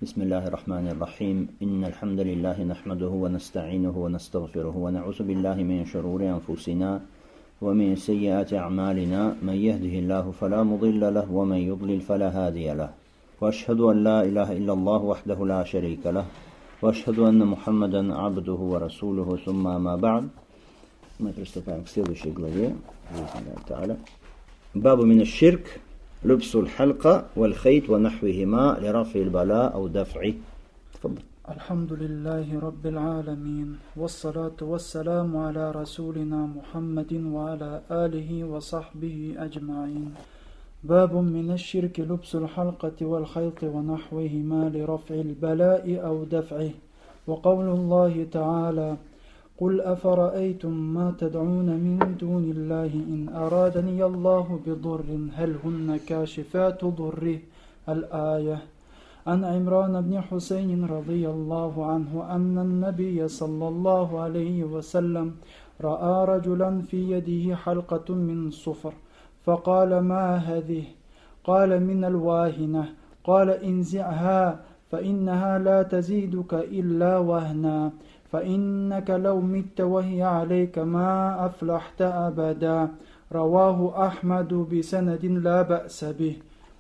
بسم الله الرحمن الرحيم إن الحمد لله نحمده ونستعينه ونستغفره ونعوذ بالله من شرور أنفسنا ومن سيئات أعمالنا من يهده الله فلا مضل له ومن يضلل فلا هادي له وأشهد أن لا إله إلا الله وحده لا شريك له وأشهد أن محمدا عبده ورسوله ثم ما بعد. Мы приступаем к следующей главе. باب من الشرك لبس الحلقة والخيط ونحوهما لرفع البلاء أو دفعه. تفضل. الحمد لله رب العالمين والصلاة والسلام على رسولنا محمد وعلى آله وصحبه أجمعين. باب من الشرك لبس الحلقة والخيط ونحوهما لرفع البلاء أو دفعه. وقول الله تعالى: قل أفرأيتم ما تدعون من دون الله إن أرادني الله بضر هل هن كاشفات ضره. الآية. عن عمران بن حسين رضي الله عنه أن النبي صلى الله عليه وسلم رأى رجلا في يده حلقة من صفر فقال: ما هذه؟ قال: من الواهنة. قال: انزعها فإنها لا تزيدك إلا وهنا، فإنك لو مت وهي عليك ما أفلحت أبدا. رواه أحمد بسند لا بأس به.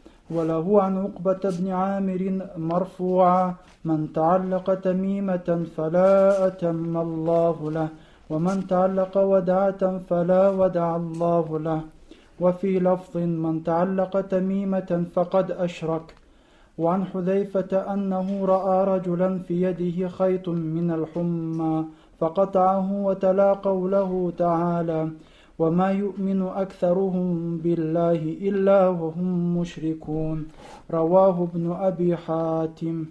وله عن عقبة بن عامر مرفوعا: من تعلق تميمة فلا أتم الله له، ومن تعلق ودعة فلا ودع الله له. وفي لفظ: من تعلق تميمة فقد أشرك. وعن حذيفة أنه رأى رجلا في يده خيط من الحمى فقطعه وتلا قوله تعالى: وما يؤمن أكثرهم بالله إلا وهم مشركون. رواه ابن أبي حاتم.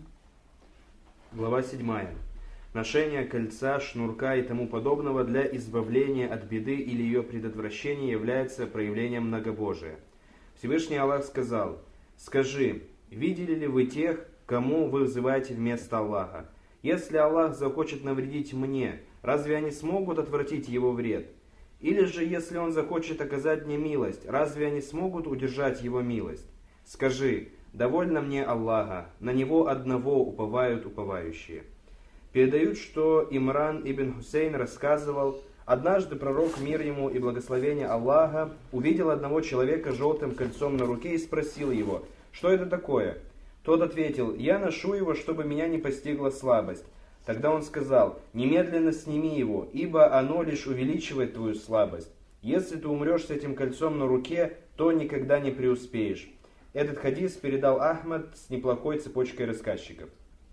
Глава 7. Ношение кольца, шнурка и тому подобного для избавления от беды или ее предотвращения является проявлением многобожия. Всевышний Аллах сказал: «Скажи, видели ли вы тех, кому вы взываете вместо Аллаха? Если Аллах захочет навредить мне, разве они смогут отвратить его вред? Или же, если Он захочет оказать мне милость, разве они смогут удержать его милость? Скажи, довольно мне Аллаха, на Него одного уповают уповающие». Передают, что Имран ибн Хусейн рассказывал: однажды пророк, мир ему и благословение Аллаха, увидел одного человека с желтым кольцом на руке и спросил его: «Что это такое?» Тот ответил: «Я ношу его, чтобы меня не постигла слабость». Тогда он сказал: «Немедленно сними его, ибо оно лишь увеличивает твою слабость. Если ты умрешь с этим кольцом на руке, то никогда не преуспеешь». Этот хадис передал Ахмад с неплохой цепочкой рассказчиков.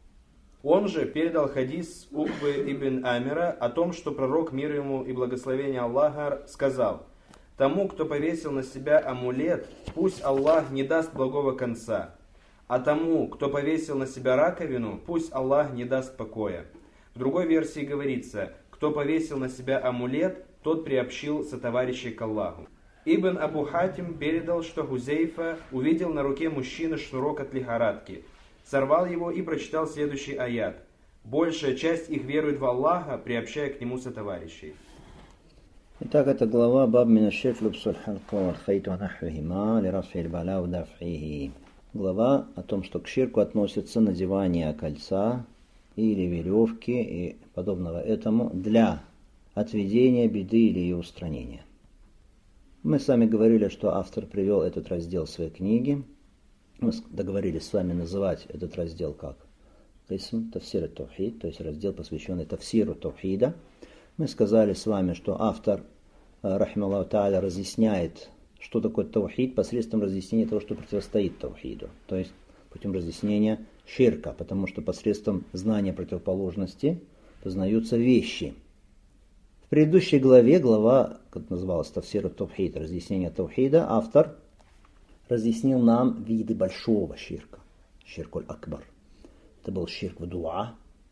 Он же передал хадис Укбы ибн Амира о том, что пророк, мир ему и благословение Аллаха, сказал: «Тому, кто повесил на себя амулет, пусть Аллах не даст благого конца, а тому, кто повесил на себя раковину, пусть Аллах не даст покоя». В другой версии говорится: «Кто повесил на себя амулет, тот приобщил сотоварищей к Аллаху». Ибн Абу Хатим передал, что Хузейфа увидел на руке мужчины шнурок от лихорадки, сорвал его и прочитал следующий аят: «Большая часть их верует в Аллаха, приобщая к нему сотоварищей». Итак, это глава «Баб мин аш-ширк лубсуль халка валь хайт ва нахвихима ли раф'иль бала ва даф'ихи». Глава о том, что к ширку относится надевание кольца или веревки и подобного этому для отведения беды или ее устранения. Мы с вами говорили, что автор привел этот раздел в своей книге. Мы договорились с вами называть этот раздел как «Кисм Тафсир ат-Таухид», то есть раздел, посвященный Тафсиру Таухида. Мы сказали с вами, что автор, рахималлаху тааля, разъясняет, что такое таухид, посредством разъяснения того, что противостоит таухиду, то есть путем разъяснения ширка, потому что посредством знания противоположности познаются вещи. В предыдущей главе, глава, как называлась, Тафсир ат-Таухид, разъяснение таухида, автор разъяснил нам виды большого ширка, ширкуль акбар. Это был ширк в дуа,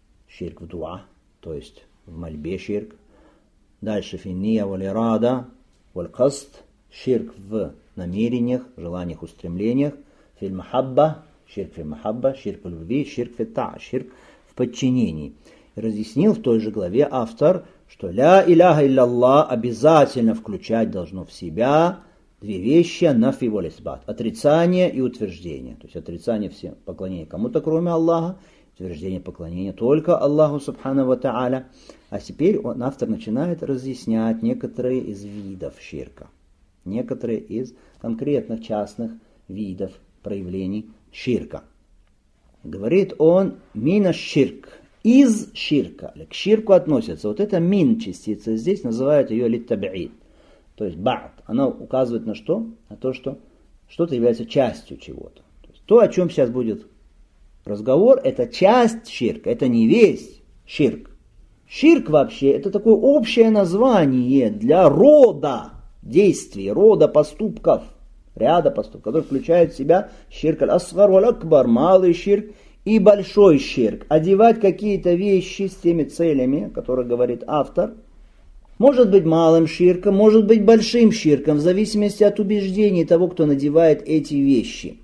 то есть в мольбе ширк. Дальше финния валь ирада валь каст, ширк в намерениях, желаниях, устремлениях. Филь махабба, ширк в любви, ширк в та, ширк в подчинении. И разъяснил в той же главе автор, что ля иляха илляллах обязательно включать должно в себя две вещи, нафи валь исбат, отрицание и утверждение. То есть отрицание все поклонения кому-то, кроме Аллаха, утверждение поклонения только Аллаху субхану ва тааля. А теперь автор начинает разъяснять некоторые из видов ширка, некоторые из конкретных частных видов проявлений ширка. Говорит он, мина ширк, из ширка, к ширку относится. Вот эта мин частица здесь называют ее литтабиид, то есть ба'д. Она указывает на что? На то, что что-то является частью чего-то. То, о чем сейчас будет разговор, это часть ширка, это не весь ширк. Ширк вообще это такое общее название для рода действий, рода поступков, ряда поступков, которые включают в себя ширк аль-асгар валь-акбар, малый ширк и большой ширк. Одевать какие-то вещи с теми целями, которые говорит автор, может быть малым ширком, может быть большим ширком, в зависимости от убеждений того, кто надевает эти вещи.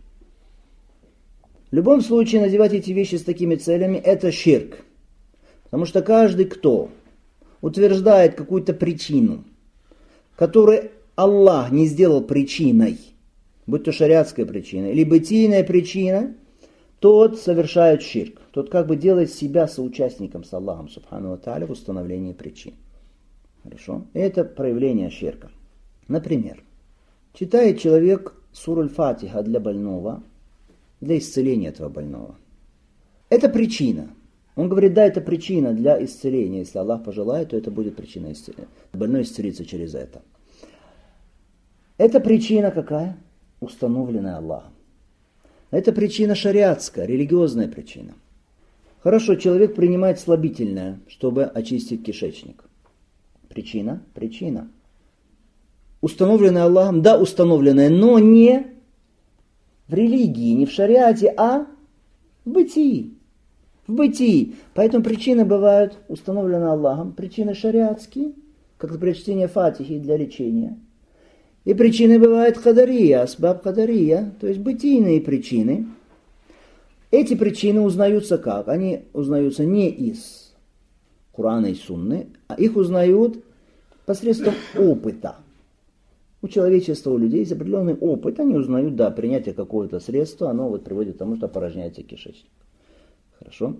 В любом случае, надевать эти вещи с такими целями – это ширк. Потому что каждый, кто утверждает какую-то причину, которую Аллах не сделал причиной, будь то шариатская причина или бытийная причина, тот совершает ширк. Тот как бы делает себя соучастником с Аллахом субхану ва тааля в установлении причин. Хорошо? Это проявление ширка. Например, читает человек суру аль-Фатиха для больного, для исцеления этого больного. Это причина. Он говорит, да, это причина для исцеления. Если Аллах пожелает, то это будет причина исцеления. Больной исцелится через это. Это причина какая? Установленная Аллахом. Это причина шариатская, религиозная причина. Хорошо, человек принимает слабительное, чтобы очистить кишечник. Причина? Причина. Установленная Аллахом? Да, установленная, но не в религии, не в шариате, а в бытии. В бытии. Поэтому причины бывают установлены Аллахом, причины шариатские, как например чтение Фатихи для лечения. И причины бывают кадария, асбаб кадария, то есть бытийные причины. Эти причины узнаются как? Они узнаются не из Корана и Сунны, а их узнают посредством опыта. У человечества, у людей есть определенный опыт, они узнают, да, принятие какого-то средства, оно вот приводит к тому, что опорожняется кишечник. Хорошо?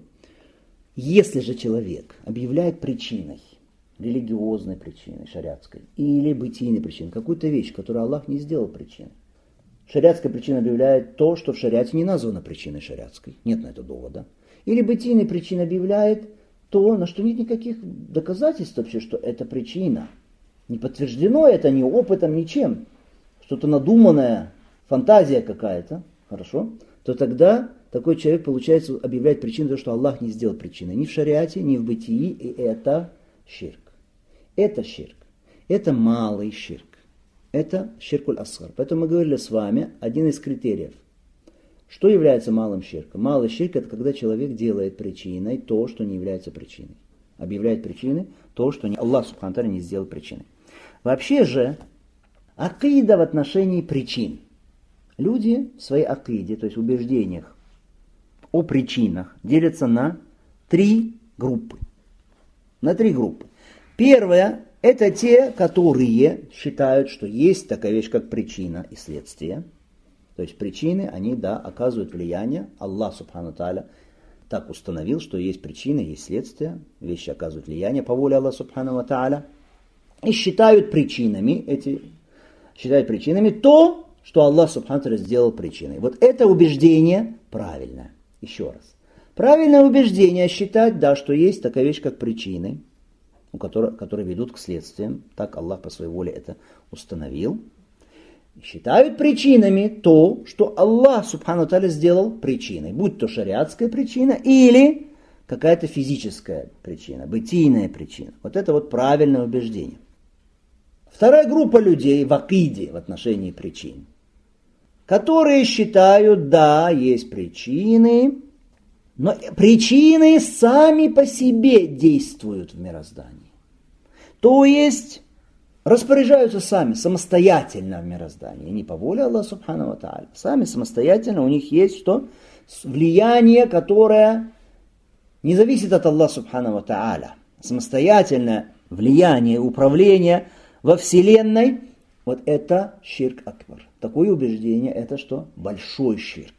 Если же человек объявляет причиной, религиозной причиной, шариатской, или бытийной причиной, какую-то вещь, которую Аллах не сделал причиной. Шариатская причина объявляет то, что в шариате не названо причиной шариатской. Нет на это довода. Или бытийная причина объявляет то, на что нет никаких доказательств вообще, что это причина. Не подтверждено это ни опытом, ничем. Что-то надуманное, фантазия какая-то. Хорошо? То тогда такой человек, получается, объявляет причину, то, что Аллах не сделал причиной. Ни в шариате, ни в бытии. И это ширк. Это ширк. Это малый ширк. Это ширкуль асгар. Поэтому мы говорили с вами один из критериев. Что является малым ширком? Малый ширк – это когда человек делает причиной то, что не является причиной. Объявляет причиной то, что Аллах субхану ва тааля не сделал причиной. Вообще же, акида в отношении причин. Люди в своей акиде, то есть в убеждениях о причинах, делятся на три группы. На три группы. Первая – это те, которые считают, что есть такая вещь, как причина и следствие. То есть причины, они, да, оказывают влияние. Аллах, субхану ва тааля, так установил, что есть причины, есть следствие. Вещи оказывают влияние по воле Аллаха, субхану ва тааля. И считают причинами то, что Аллах, субхану ва тааля, сделал причиной. Вот это убеждение правильное. Еще раз. Правильное убеждение считать, да, что есть такая вещь, как причины, которые ведут к следствиям. Так Аллах по своей воле это установил. Считают причинами то, что Аллах, субхану ва тааля, сделал причиной. Будь то шариатская причина или какая-то физическая причина, бытийная причина. Вот это вот правильное убеждение. Вторая группа людей в акиде в отношении причин, которые считают, да, есть причины, но причины сами по себе действуют в мироздании. То есть распоряжаются сами, самостоятельно в мироздании. Не по воле Аллаха субхану ва тааля. Сами самостоятельно у них есть что? Влияние, которое не зависит от Аллаха субхану ва тааля. Самостоятельное влияние, управление во Вселенной Вот это ширк акбар. Такое убеждение, это что? Большой ширк.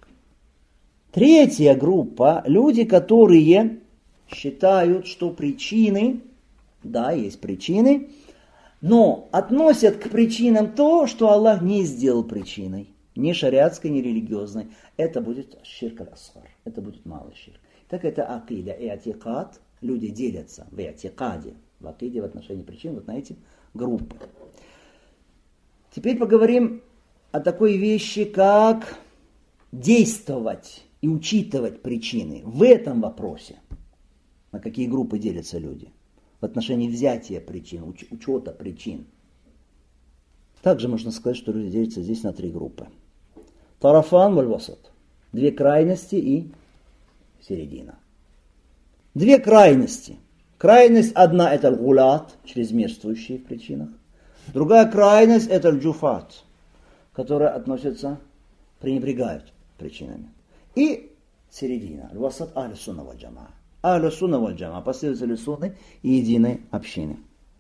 Третья группа, люди, которые считают, что причины, да, есть причины, но относят к причинам то, что Аллах не сделал причиной. Ни шариатской, ни религиозной. Это будет ширк аль-асгар. Это будет малый ширк. Так это акида и атикад. Люди делятся в атикаде, в акиде в отношении причин вот на эти группы. Теперь поговорим о такой вещи, как действовать и учитывать причины в этом вопросе. На какие группы делятся люди? В отношении взятия причин, учета причин. Также можно сказать, что люди делятся здесь на 3 группы. Тарафан валь-васат. 2 крайности и середина. 2 крайности. Крайность одна это гулат, чрезмерствующие в причинах. Другая крайность это джуфат, которая относится, пренебрегают причинами. И середина. Аль-васат ахлю-сунна валь-джамаа. Ахлю-сунна валь-джамаа, последователи сунны и единой общины.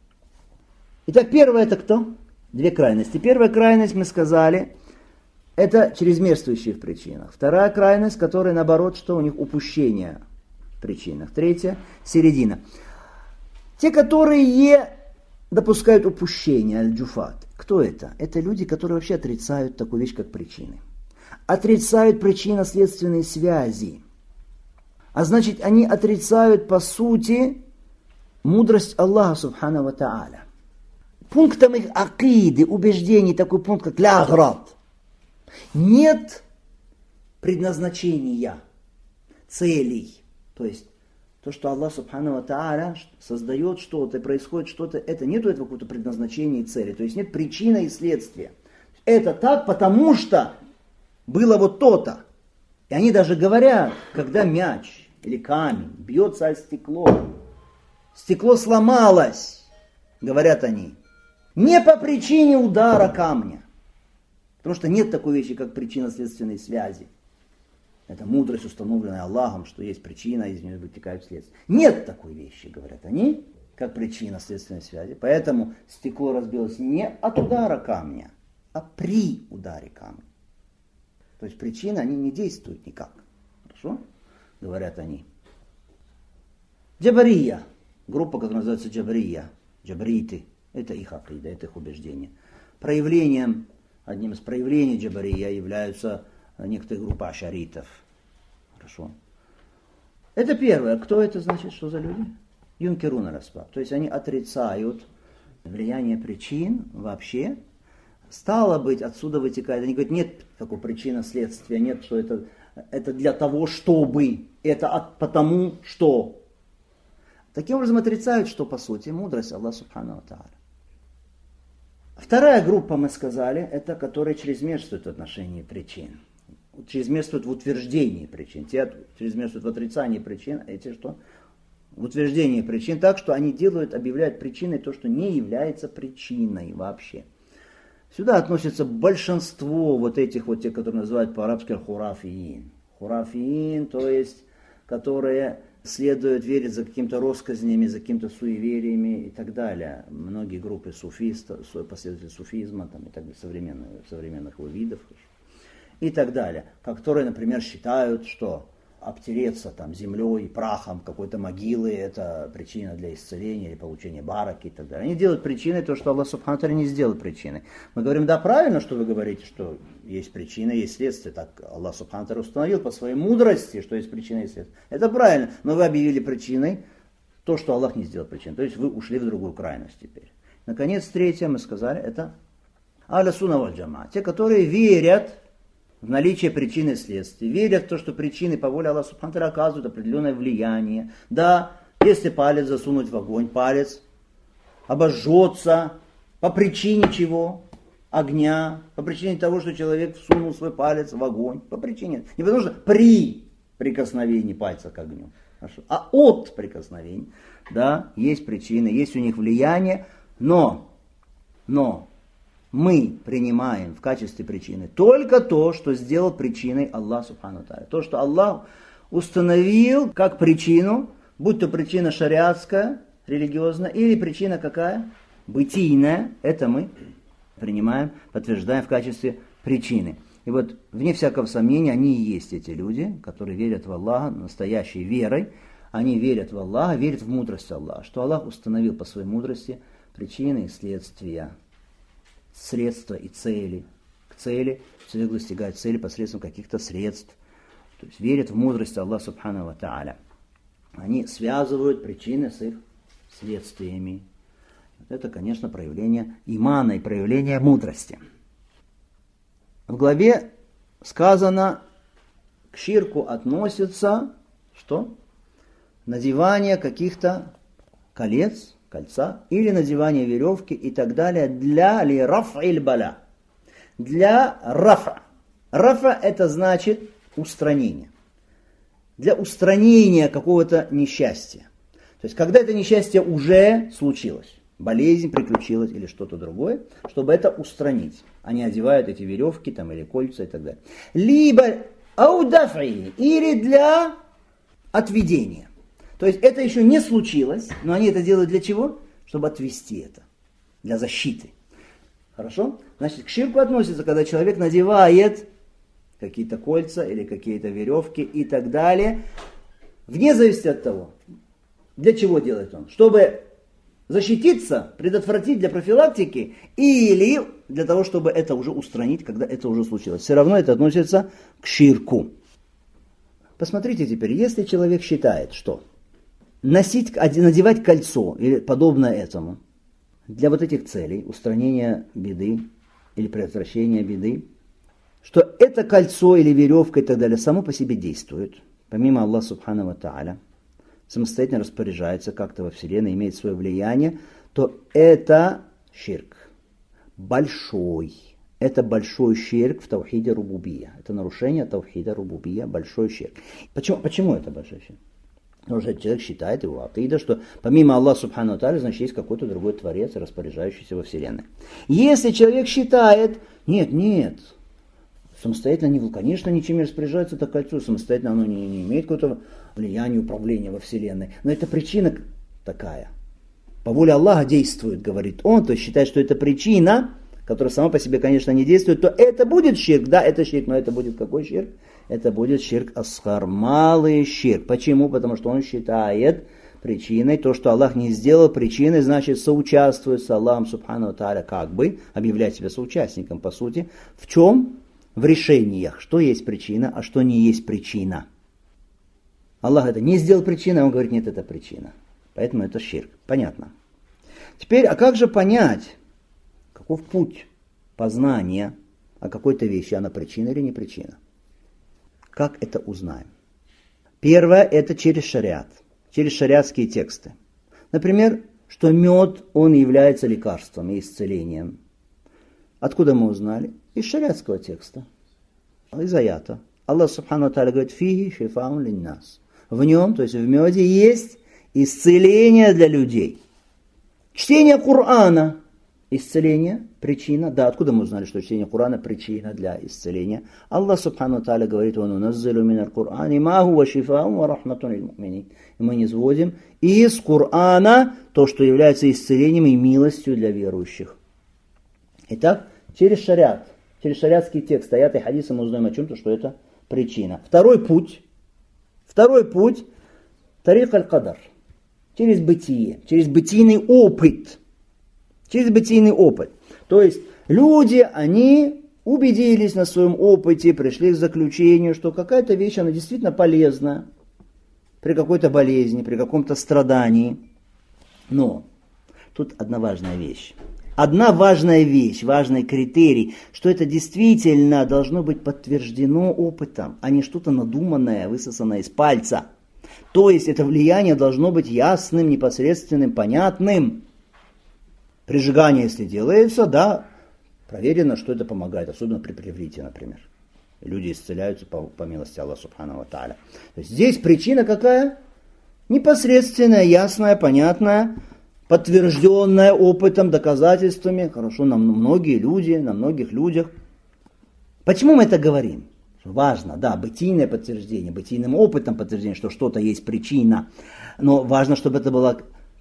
Итак, первое это кто? 2 крайности. Первая крайность, мы сказали, это чрезмерствующие в причинах. Вторая крайность, которая наоборот, что у них упущение в причинах. Третья, середина. Те, которые допускают упущение, аль-джуфат. Кто это? Это люди, которые вообще отрицают такую вещь, как причины. Отрицают причинно-следственные связи. А значит, они отрицают, по сути, мудрость Аллаха, субхану ва та'аля. Пунктом их акиды, убеждений, такой пункт, как ля-аград. Нет предназначения, целей. То есть, то, что Аллах, субхану ва та'аля, создает что-то, происходит что-то, это нету этого какого-то предназначения и цели. То есть, нет причины и следствия. Это так, потому что было вот то-то. И они даже говорят, когда мяч или камень бьется о стекло, стекло сломалось, говорят они, не по причине удара камня. Потому что нет такой вещи, как причинно-следственной связи. Это мудрость, установленная Аллахом, что есть причина, из нее вытекают следствия. Нет такой вещи, говорят они, как причинно-следственной связи. Поэтому стекло разбилось не от удара камня, а при ударе камня. То есть причины, они не действуют никак. Хорошо? Говорят они. Джабария. Группа, которая называется Джабария. Джабриты. Это их акида, это их убеждение. Одним из проявлений Джабария являются некоторые группы ашаритов. Хорошо. Это первое. Кто это значит? Что за люди? Юнкеруна распад. То есть они отрицают влияние причин вообще. Стало быть, отсюда вытекает. Они говорят, нет такой причины следствия, нет, что это для того, чтобы, это потому, что. Таким образом отрицают, что по сути мудрость Аллаха субхану ва та'аля. Вторая группа, мы сказали, это которые чрезмерствуют в отношении причин. Чрезмерствуют в утверждении причин. Те чрезмерствуют в отрицании причин, а эти что? В утверждении причин так, что они объявляют причиной то, что не является причиной вообще. Сюда относится большинство вот этих вот, тех, которые называют по-арабски хурафиин. Хурафиин, то есть, которые следуют, верят за какими-то россказнями, за какими-то суевериями и так далее. Многие группы суфистов, последователи суфизма там, и так далее, современных его видов и так далее. Которые, например, считают, что обтереться там землей, прахом какой-то могилы, это причина для исцеления или получения бараки и так далее. Они делают причиной то, что Аллах субхану ва та'аля не сделал причиной. Мы говорим, да, правильно, что вы говорите, что есть причина, есть следствие. Так Аллах субхану ва та'аля установил по своей мудрости, что есть причина и следствие. Это правильно, но вы объявили причиной то, что Аллах не сделал причиной. То есть вы ушли в другую крайность теперь. Наконец, третье, мы сказали, это ахлю-сунна валь-джамаа. Те, которые верят в наличие причины и следствия, верят в то, что причины по воле Аллаха субхану ва та'аля оказывают определенное влияние. Да, если палец засунуть в огонь, палец обожжется по причине чего? Огня, по причине того, что человек всунул свой палец в огонь, по причине, не потому что при прикосновении пальца к огню, а от прикосновения, да, есть причины, есть у них влияние, но мы принимаем в качестве причины только то, что сделал причиной Аллах субхану ва та'аля. То, что Аллах установил как причину, будь то причина шариатская, религиозная, или причина какая? Бытийная, это мы принимаем, подтверждаем в качестве причины. И вот, вне всякого сомнения, они и есть эти люди, которые верят в Аллаха настоящей верой. Они верят в Аллаха, верят в мудрость Аллаха, что Аллах установил по своей мудрости причины и следствия, средства и цели. К цели человек достигает цели посредством каких-то средств. То есть верят в мудрость Аллаха Субхану ва Тааля. Они связывают причины с их следствиями. Вот это, конечно, проявление имана и проявление мудрости. В главе сказано, к ширку относится, что? Надевание каких-то колец, кольца, или надевание веревки и так далее для ли раф'иль бала. Для рафа. Рафа это значит устранение. Для устранения какого-то несчастья. То есть, когда это несчастье уже случилось, болезнь приключилась или что-то другое, чтобы это устранить. Они одевают эти веревки там, или кольца и так далее. Либо аудафи, или для отведения. То есть, это еще не случилось, но они это делают для чего? Чтобы отвести это. Для защиты. Хорошо? Значит, к ширку относится, когда человек надевает какие-то кольца или какие-то веревки и так далее, вне зависимости от того, для чего делает он. Чтобы защититься, предотвратить для профилактики или для того, чтобы это уже устранить, когда это уже случилось. Все равно это относится к ширку. Посмотрите теперь, если человек считает, что надевать кольцо или подобное этому для вот этих целей, устранения беды или предотвращения беды, что это кольцо или веревка и так далее само по себе действует, помимо Аллаха Субхану ва Тааля, самостоятельно распоряжается как-то во Вселенной, имеет свое влияние, то это ширк. Большой. Это большой ширк в таухиде рубубия. Это нарушение таухида рубубия, большой ширк. Почему это большой ширк? Потому что человек считает его акида, что помимо Аллаха Субхану ва Тааля, значит, есть какой-то другой Творец, распоряжающийся во Вселенной. Если человек считает, нет, самостоятельно, конечно, ничем не распоряжается это кольцо, самостоятельно оно не имеет какого-то влияния, управления во Вселенной. Но это причина такая. По воле Аллаха действует, говорит он, то есть считает, что это причина, которая сама по себе, конечно, не действует, то это будет ширк. Да, это ширк, но это будет какой ширк? Это будет ширк асхар, малый ширк. Почему? Потому что он считает причиной то, что Аллах не сделал причиной, значит, соучаствует с Аллахом Субхану ва Тааля, как бы объявлять себя соучастником, по сути. В чем? В решениях, что есть причина, а что не есть причина. Аллах это не сделал причиной, он говорит, нет, это причина. Поэтому это ширк. Понятно. Теперь, а как же понять, каков путь познания о какой-то вещи, она причина или не причина? Как это узнаем? Первое, это через шариат, через шариатские тексты. Например, что мед, он является лекарством и исцелением. Откуда мы узнали? Из шариатского текста, из аята. Аллах Субхану ва Тааля говорит, фиги шифаун линнас. В нем, то есть в меде, есть исцеление для людей. Чтение Корана, исцеление, причина. Да, откуда мы узнали, что чтение Корана причина для исцеления? Аллах Субхану ва Тааля говорит, «Вануназзилу миналь Корани ма хуа шифаун ва рахматун лиль му'минин». И мы низводим из Корана то, что является исцелением и милостью для верующих. Итак, через шариат, через шариатский текст, аяты и хадисы мы узнаем о чем-то, что это причина. Второй путь, тарик аль-кадар, через бытие, через бытийный опыт. Через бытийный опыт. То есть люди, они убедились на своем опыте, пришли к заключению, что какая-то вещь, она действительно полезна при какой-то болезни, при каком-то страдании. Но тут одна важная вещь. Важный критерий, что это действительно должно быть подтверждено опытом, а не что-то надуманное, высосанное из пальца. То есть это влияние должно быть ясным, непосредственным, понятным. Прижигание, если делается, да, проверено, что это помогает, особенно при плеврите, например. Люди исцеляются по милости Аллаха Субхану ва Тааля. То есть здесь причина какая? Непосредственная, ясная, понятная, подтвержденная опытом, доказательствами. Хорошо, на многих людях. Почему мы это говорим? Важно, да, бытийное подтверждение, бытийным опытом подтверждение, что что-то есть причина. Но важно, чтобы это было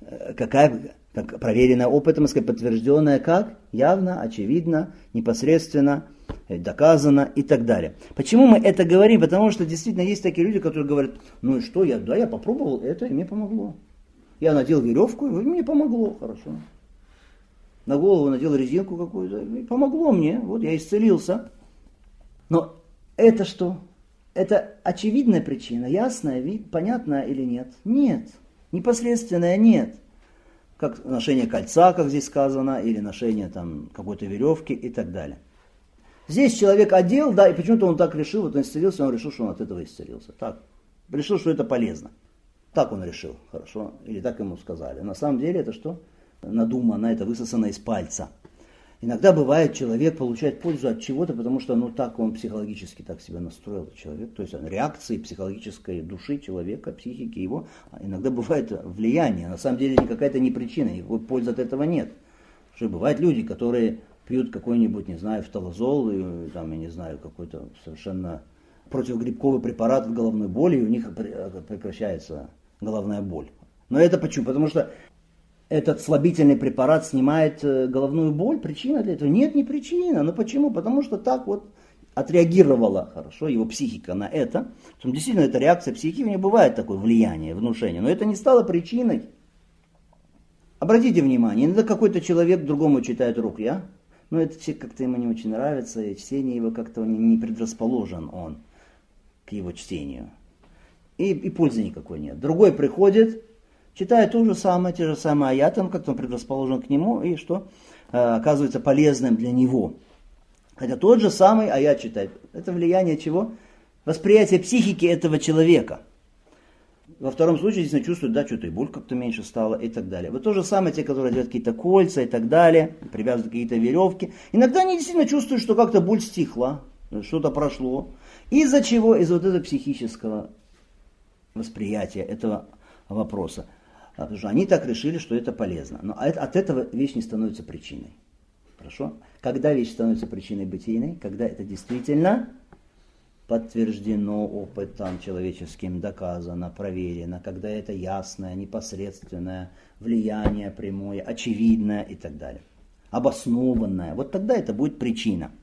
Какая, как проверенная опытом, подтвержденная как? Явно, очевидно, непосредственно, доказано и так далее. Почему мы это говорим? Потому что действительно есть такие люди, которые говорят, ну и что, я попробовал это, и мне помогло. Я надел веревку, и мне помогло, хорошо. На голову надел резинку какую-то, и помогло мне, вот я исцелился. Но это что? Это очевидная причина, ясная, понятная или нет? Нет. Непосредственная нет. Как ношение кольца, как здесь сказано, или ношение там какой-то веревки и так далее. Здесь человек одел, да, и почему-то он так решил, вот он исцелился, он решил, что он от этого исцелился. Так. Решил, что это полезно. Так он решил, хорошо, или так ему сказали. На самом деле это что? Надумано, это высосано из пальца. Иногда бывает, человек получает пользу от чего-то, потому что так он психологически так себя настроил, человек. То есть реакции психологической души человека, психики его, иногда бывает влияние. На самом деле какая-то не причина, его пользы от этого нет. Потому что бывают люди, которые пьют какой-нибудь, не знаю, фталазол, там, я не знаю, какой-то совершенно противогрибковый препарат от головной боли, и у них прекращается головная боль. Но это почему? Потому что этот слабительный препарат снимает головную боль. Причина для этого? Нет, не причина. Но почему? Потому что так вот отреагировала хорошо его психика на это. Действительно, это реакция психики, у нее бывает такое влияние, внушение. Но это не стало причиной. Обратите внимание, иногда какой-то человек другому читает рукья, но это как-то ему не очень нравится, и чтение его как-то не предрасположен он к его чтению. И пользы никакой нет. Другой приходит, читает то же самое, те же самые аяты, как-то он предрасположен к нему, и что оказывается полезным для него. Хотя тот же самый аят читает. Это влияние чего? Восприятие психики этого человека. Во втором случае действительно чувствуют, да, что-то и боль как-то меньше стала и так далее. Вот то же самое те, которые делают какие-то кольца и так далее, привязывают какие-то веревки. Иногда они действительно чувствуют, что как-то боль стихла, что-то прошло. Из-за чего? Из-за вот этого психического восприятия этого вопроса. Потому что они так решили, что это полезно. Но от этого вещь не становится причиной. Хорошо? Когда вещь становится причиной бытийной? Когда это действительно подтверждено опытом человеческим, доказано, проверено. Когда это ясное, непосредственное влияние прямое, очевидное и так далее. Обоснованное. Вот тогда это будет причина.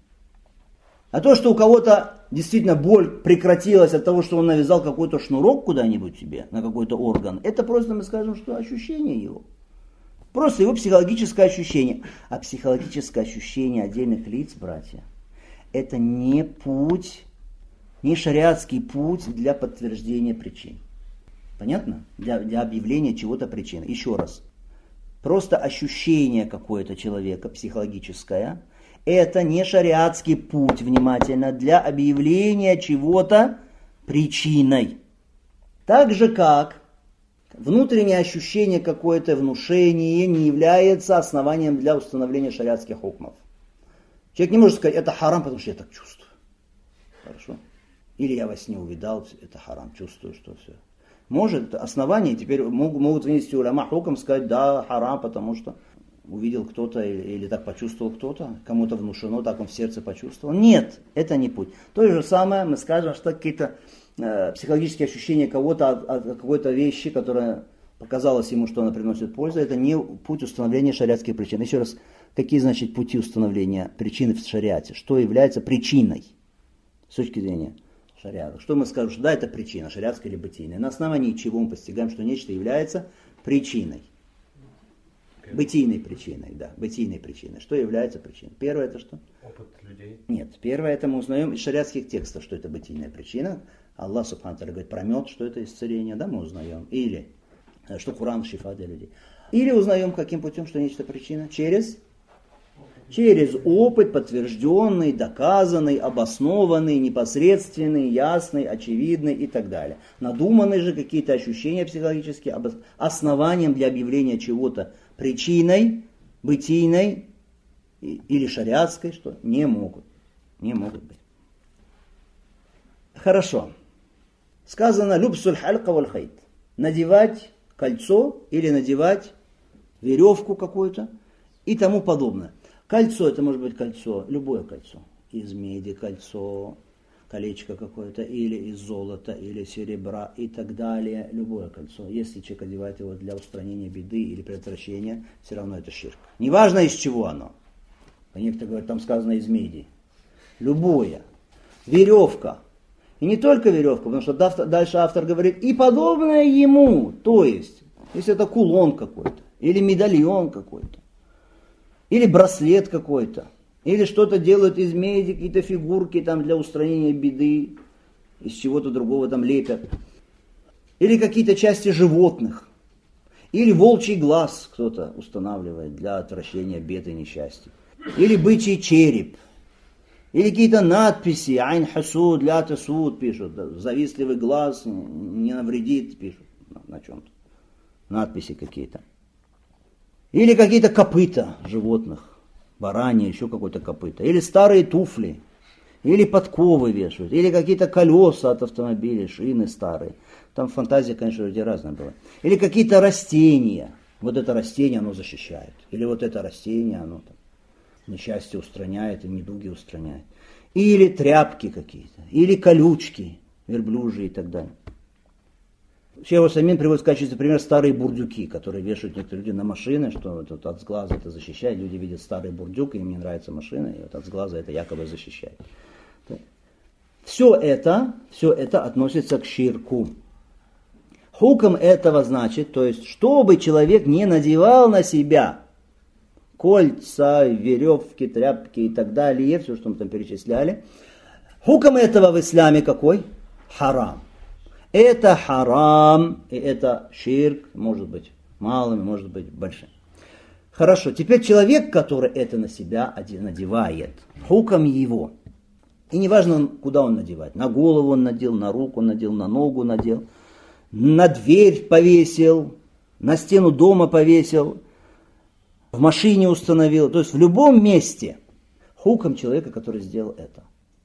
А то, что у кого-то действительно боль прекратилась от того, что он навязал какой-то шнурок куда-нибудь себе, на какой-то орган, это просто мы скажем, что ощущение его. Просто его психологическое ощущение. А психологическое ощущение отдельных лиц, братья, это не путь, не шариатский путь для подтверждения причин. Понятно? Для объявления чего-то причины. Еще раз. Просто ощущение какое-то человека психологическое, это не шариатский путь, внимательно, для объявления чего-то причиной. Так же как внутреннее ощущение какое-то, внушение не является основанием для установления шариатских хукмов. Человек не может сказать, это харам, потому что я так чувствую. Хорошо? Или я во сне увидал, это харам, чувствую, что все. Может, основания теперь могут вынести уляма хукм, сказать, да, харам, потому что увидел кто-то или так почувствовал кто-то, кому-то внушено, так он в сердце почувствовал. Нет, это не путь. То же самое мы скажем, что какие-то психологические ощущения кого-то от какой-то вещи, которая показалось ему, что она приносит пользу, это не путь установления шариатских причин. Еще раз, какие значит пути установления причины в шариате? Что является причиной с точки зрения шариата? Что мы скажем, что да, это причина, шариатская или бытийная. На основании чего мы постигаем, что нечто является причиной. Бытийной причиной, да, бытийной причиной. Что является причиной? Первое это что? Опыт людей. Нет, первое это мы узнаем из шариатских текстов, что это бытийная причина. Аллах субхану ва тааля говорит про мед, что это исцеление, да, мы узнаем. Или что Куран шифа для людей. Или узнаем каким путем, что нечто причина? Через опыт, подтвержденный, доказанный, обоснованный, непосредственный, ясный, очевидный и так далее. Надуманные же какие-то ощущения психологические, основанием для объявления чего-то причиной, бытийной или шариатской, что не могут быть. Хорошо. Сказано «любсуль халька валь хайт». Надевать кольцо или надевать веревку какую-то и тому подобное. Кольцо, это может быть кольцо, любое кольцо. Из меди кольцо, колечко какое-то, или из золота, или серебра и так далее, любое кольцо. Если человек одевает его для устранения беды или предотвращения, все равно это ширк. Неважно, из чего оно. Некоторые говорят, там сказано из меди. Любое. Веревка. И не только веревка, потому что дальше автор говорит, и подобное ему. То есть, если это кулон какой-то, или медальон какой-то, или браслет какой-то, или что-то делают из меди, какие-то фигурки там для устранения беды, из чего-то другого там лепят. Или какие-то части животных. Или волчий глаз кто-то устанавливает для отвращения бед и несчастья. Или бычий череп. Или какие-то надписи, айн хасуд, ля тасуд пишут, завистливый глаз не навредит, пишут на чем-то. Надписи какие-то. Или какие-то копыта животных, бараньи, еще какое-то копыто. Или старые туфли, или подковы вешают, или какие-то колеса от автомобиля, шины старые. Там фантазия, конечно, людей разная была. Или какие-то растения. Вот это растение, оно защищает. Или вот это растение, оно там несчастье устраняет и недуги устраняет. Или тряпки какие-то, или колючки, верблюжьи и так далее. Шейх Усаймин приводит в качестве примера старые бурдюки, которые вешают некоторые люди на машины, что вот от сглаза это защищает. Люди видят старый бурдюк, и им не нравится машина, и вот от сглаза это якобы защищает. Все это относится к ширку. Хукм этого значит, то есть, чтобы человек не надевал на себя кольца, веревки, тряпки и так далее, все, что мы там перечисляли. Хукм этого в исламе какой? Харам. Это харам, и это ширк, может быть малым, может быть большим. Хорошо, теперь человек, который это на себя надевает, хукм его. И неважно, куда он надевает. На голову он надел, на руку надел, на ногу надел, на дверь повесил, на стену дома повесил, в машине установил, то есть в любом месте хукм человека, который сделал это.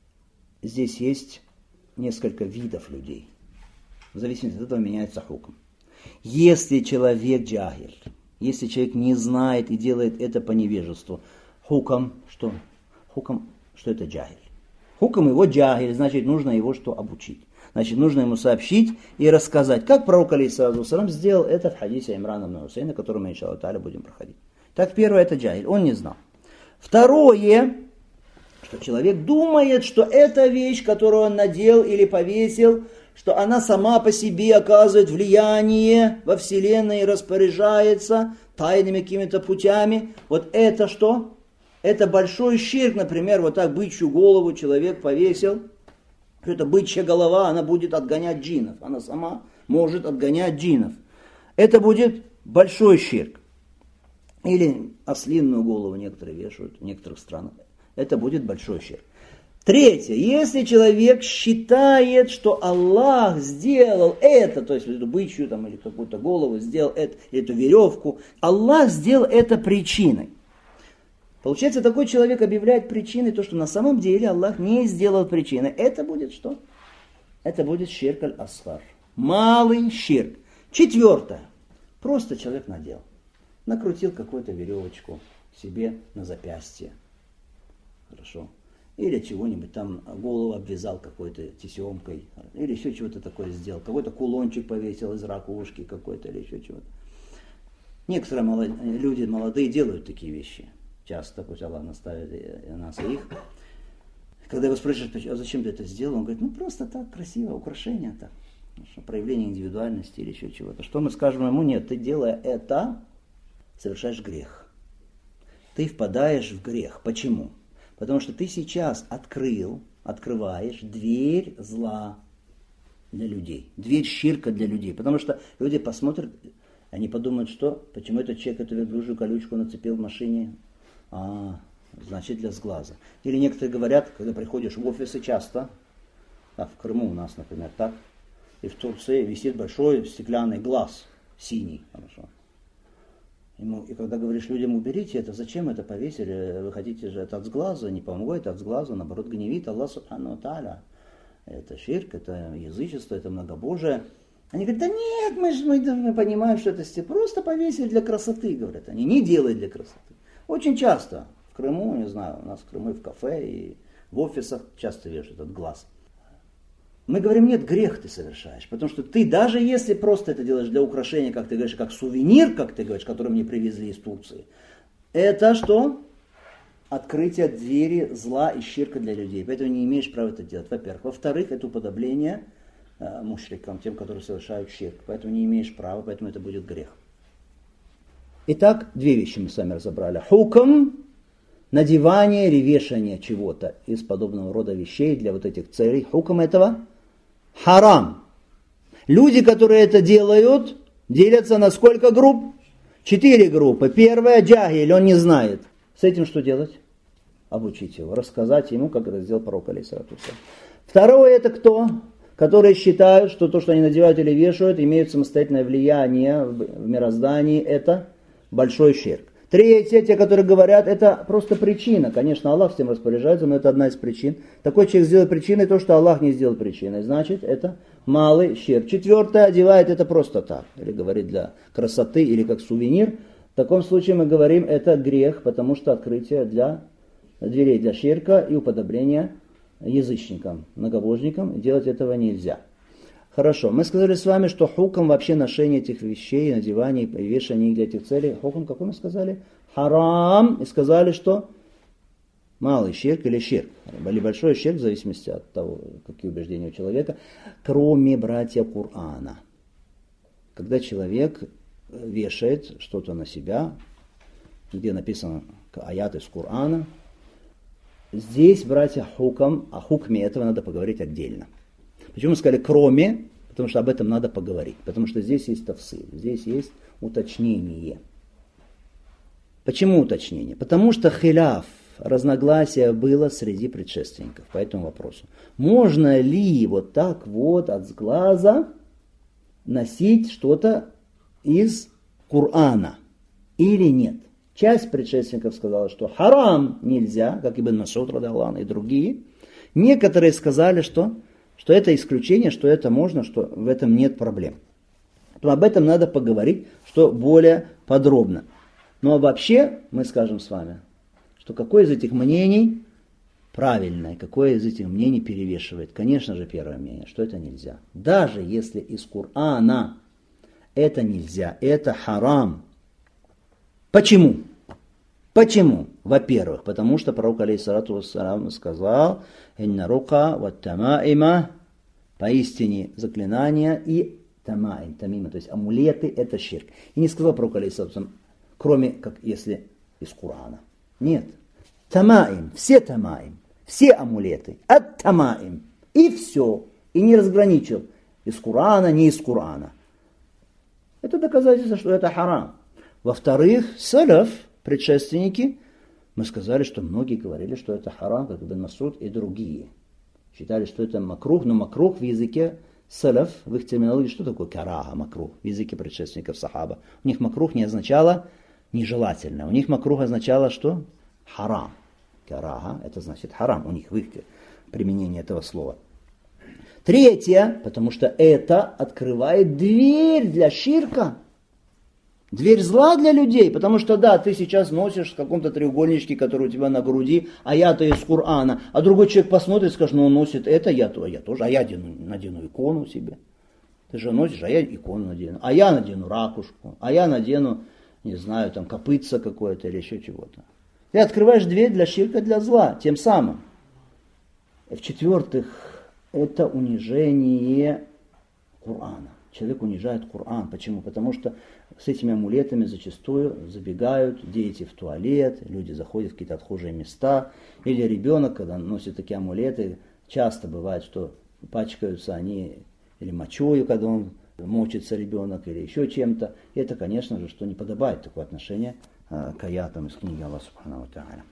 Здесь есть несколько видов людей. В зависимости от этого меняется хукм. Если человек джахиль, если человек не знает и делает это по невежеству, хукм, что? Хукм, что это джахиль. Хукм его джахиль, значит, нужно его что обучить. Значит, нужно ему сообщить и рассказать, как пророк алейхиссалату вассалам сделал это в хадисе Имрана ибн Хусейна, который мы, иншаллаху тааля, будем проходить. Так, первое, это джахиль, он не знал. Второе, что человек думает, что эта вещь, которую он надел или повесил, что она сама по себе оказывает влияние во Вселенной и распоряжается тайными какими-то путями. Вот это что? Это большой ширк, например, вот так бычью голову человек повесил. Это бычья голова, она будет отгонять джиннов. Она сама может отгонять джиннов. Это будет большой ширк. Или ослинную голову некоторые вешают в некоторых странах. Это будет большой ширк. Третье. Если человек считает, что Аллах сделал это, то есть эту бычью там, или какую-то голову, сделал это, эту веревку, Аллах сделал это причиной. Получается, такой человек объявляет причиной то, что на самом деле Аллах не сделал причиной. Это будет что? Это будет ширк аль-асгар. Малый ширк. Четвертое. Просто человек надел. Накрутил какую-то веревочку себе на запястье. Хорошо. Или чего-нибудь там голову обвязал какой-то тесемкой. Или еще чего-то такое сделал. Какой-то кулончик повесил из ракушки какой-то или еще чего-то. Некоторые люди молодые делают такие вещи. Часто, пусть Аллах наставит нас и их. Когда его спрашивают, а зачем ты это сделал, он говорит, ну просто так, красиво, украшение так. Проявление индивидуальности или еще чего-то. Что мы скажем ему? Нет, ты делая это, совершаешь грех. Ты впадаешь в грех. Почему? Потому что ты сейчас открываешь дверь зла для людей. Дверь ширка для людей. Потому что люди посмотрят, они подумают, что почему этот человек эту верблюжью колючку нацепил в машине. Значит, для сглаза. Или некоторые говорят, когда приходишь в офисы часто, в Крыму у нас, например, так, и в Турции висит большой стеклянный глаз, синий, хорошо. И когда говоришь людям, уберите это, зачем это повесили, вы хотите же это от сглаза, не помогает от сглаза, наоборот, гневит Аллах субхану тааля. Это ширк, это язычество, это многобожие. Они говорят, да нет, мы понимаем, что это просто повесили для красоты, говорят они, не делай для красоты. Очень часто в Крыму, не знаю, у нас в Крыму и в кафе, и в офисах часто вешают этот глаз. Мы говорим, нет, грех ты совершаешь. Потому что ты, даже если просто это делаешь для украшения, как ты говоришь, как сувенир, как ты говоришь, который мне привезли из Турции, это что? Открытие двери зла и ширка для людей. Поэтому не имеешь права это делать, во-первых. Во-вторых, это уподобление мушрикам, тем, которые совершают ширк. Поэтому не имеешь права, поэтому это будет грех. Итак, две вещи мы с вами разобрали. Хукм, надевание или вешание чего-то из подобного рода вещей для вот этих целей. Хукм этого харам. Люди, которые это делают, делятся на сколько групп? 4 группы. Первая джахиль, он не знает. С этим что делать? Обучить его, рассказать ему, как это сделал пророк алейхиссалату вассалям. Второе, это кто? Которые считают, что то, что они надевают или вешают, имеют самостоятельное влияние в мироздании, это большой ширк. Третье, те, которые говорят, это просто причина. Конечно, Аллах с тем распоряжается, но это одна из причин. Такой человек сделает причиной то, что Аллах не сделал причиной. Значит, это малый ширк. Четвертое, одевает это просто так. Или говорит для красоты, или как сувенир. В таком случае мы говорим, это грех, потому что открытие для дверей для ширка и уподобления язычникам, многобожникам. Делать этого нельзя. Хорошо, мы сказали с вами, что хукм вообще ношение этих вещей, надевание и вешание их для этих целей. Хукм, какой мы сказали? Харам. И сказали, что малый ширк или ширк. Или большой ширк, в зависимости от того, какие убеждения у человека. Кроме братья Корана. Когда человек вешает что-то на себя, где написано аят из Корана, здесь, братья, хукм, о хукме этого надо поговорить отдельно. Почему мы сказали кроме? Потому что об этом надо поговорить. Потому что здесь есть тафсир, здесь есть уточнение. Почему уточнение? Потому что хиляф, разногласие было среди предшественников по этому вопросу. Можно ли вот так вот от сглаза носить что-то из Корана или нет? Часть предшественников сказала, что харам нельзя, как Ибн Мас'уд радиаллаху анху и другие. Некоторые сказали, что это исключение, что это можно, что в этом нет проблем. То об этом надо поговорить, что более подробно. Ну а вообще мы скажем с вами, что какое из этих мнений правильное, какое из этих мнений перевешивает. Конечно же, первое мнение, что это нельзя. Даже если из Корана это нельзя, это харам. Почему? Почему? Во-первых, потому что пророк алейхиссалату вассалям сказал: «Инна рука ва тамаима», поистине заклинания и тамаим, тамима, то есть амулеты, это ширк. И не сказал пророк алейхиссалату вассалям, кроме как если из Корана. Нет. Тамаим, все амулеты, от тамаим, и все. И не разграничил из Корана, не из Корана. Это доказательство, что это харам. Во-вторых, салаф, предшественники, мы сказали, что многие говорили, что это харам, как Ибн Мас'уд и другие. Считали, что это макрух, но макрух в языке салаф, в их терминологии, что такое караха, макрух, в языке предшественников сахаба. У них макрух не означало нежелательно, у них макрух означало, что харам. Караха, это значит харам, у них в их применении этого слова. Третье, потому что это открывает дверь для ширка. Дверь зла для людей, потому что да, ты сейчас носишь в каком-то треугольничке, который у тебя на груди, а я-то из Корана, а другой человек посмотрит и скажет, ну он носит это, я тоже, а я надену икону себе. Ты же носишь, а я икону надену, а я надену ракушку, а я надену, не знаю, там копытце какое-то или еще чего-то. Ты открываешь дверь для ширка, для зла, тем самым. И в-четвертых, это унижение Корана. Человек унижает Коран. Почему? Потому что с этими амулетами зачастую забегают дети в туалет, люди заходят в какие-то отхожие места, или ребенок, когда носит такие амулеты, часто бывает, что пачкаются они или мочою, когда он мочится ребенок, или еще чем-то. И это, конечно же, что не подобает такое отношение к аятам из книги Аллаха Субхану ва Тааля.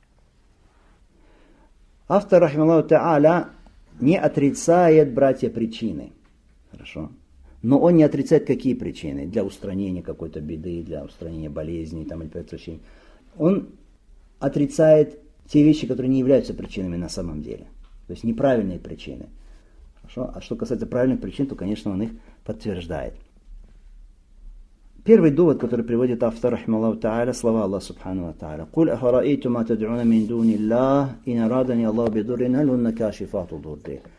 Автор, рахималлаху та'аля, не отрицает, братья, причины. Хорошо? Но он не отрицает, какие причины для устранения какой-то беды, для устранения болезней там, или предотвращения. Он отрицает те вещи, которые не являются причинами на самом деле. То есть неправильные причины. Хорошо? А что касается правильных причин, то, конечно, он их подтверждает. Первый довод, который приводит автор, рахималлаху та'аля, слова Аллаха Субхану ва Тааля. «Куль ахараитум ма тад'уна мин дуни Аллах, ин арадани Аллаху бидуррин, халь хунна кашифату дуррих».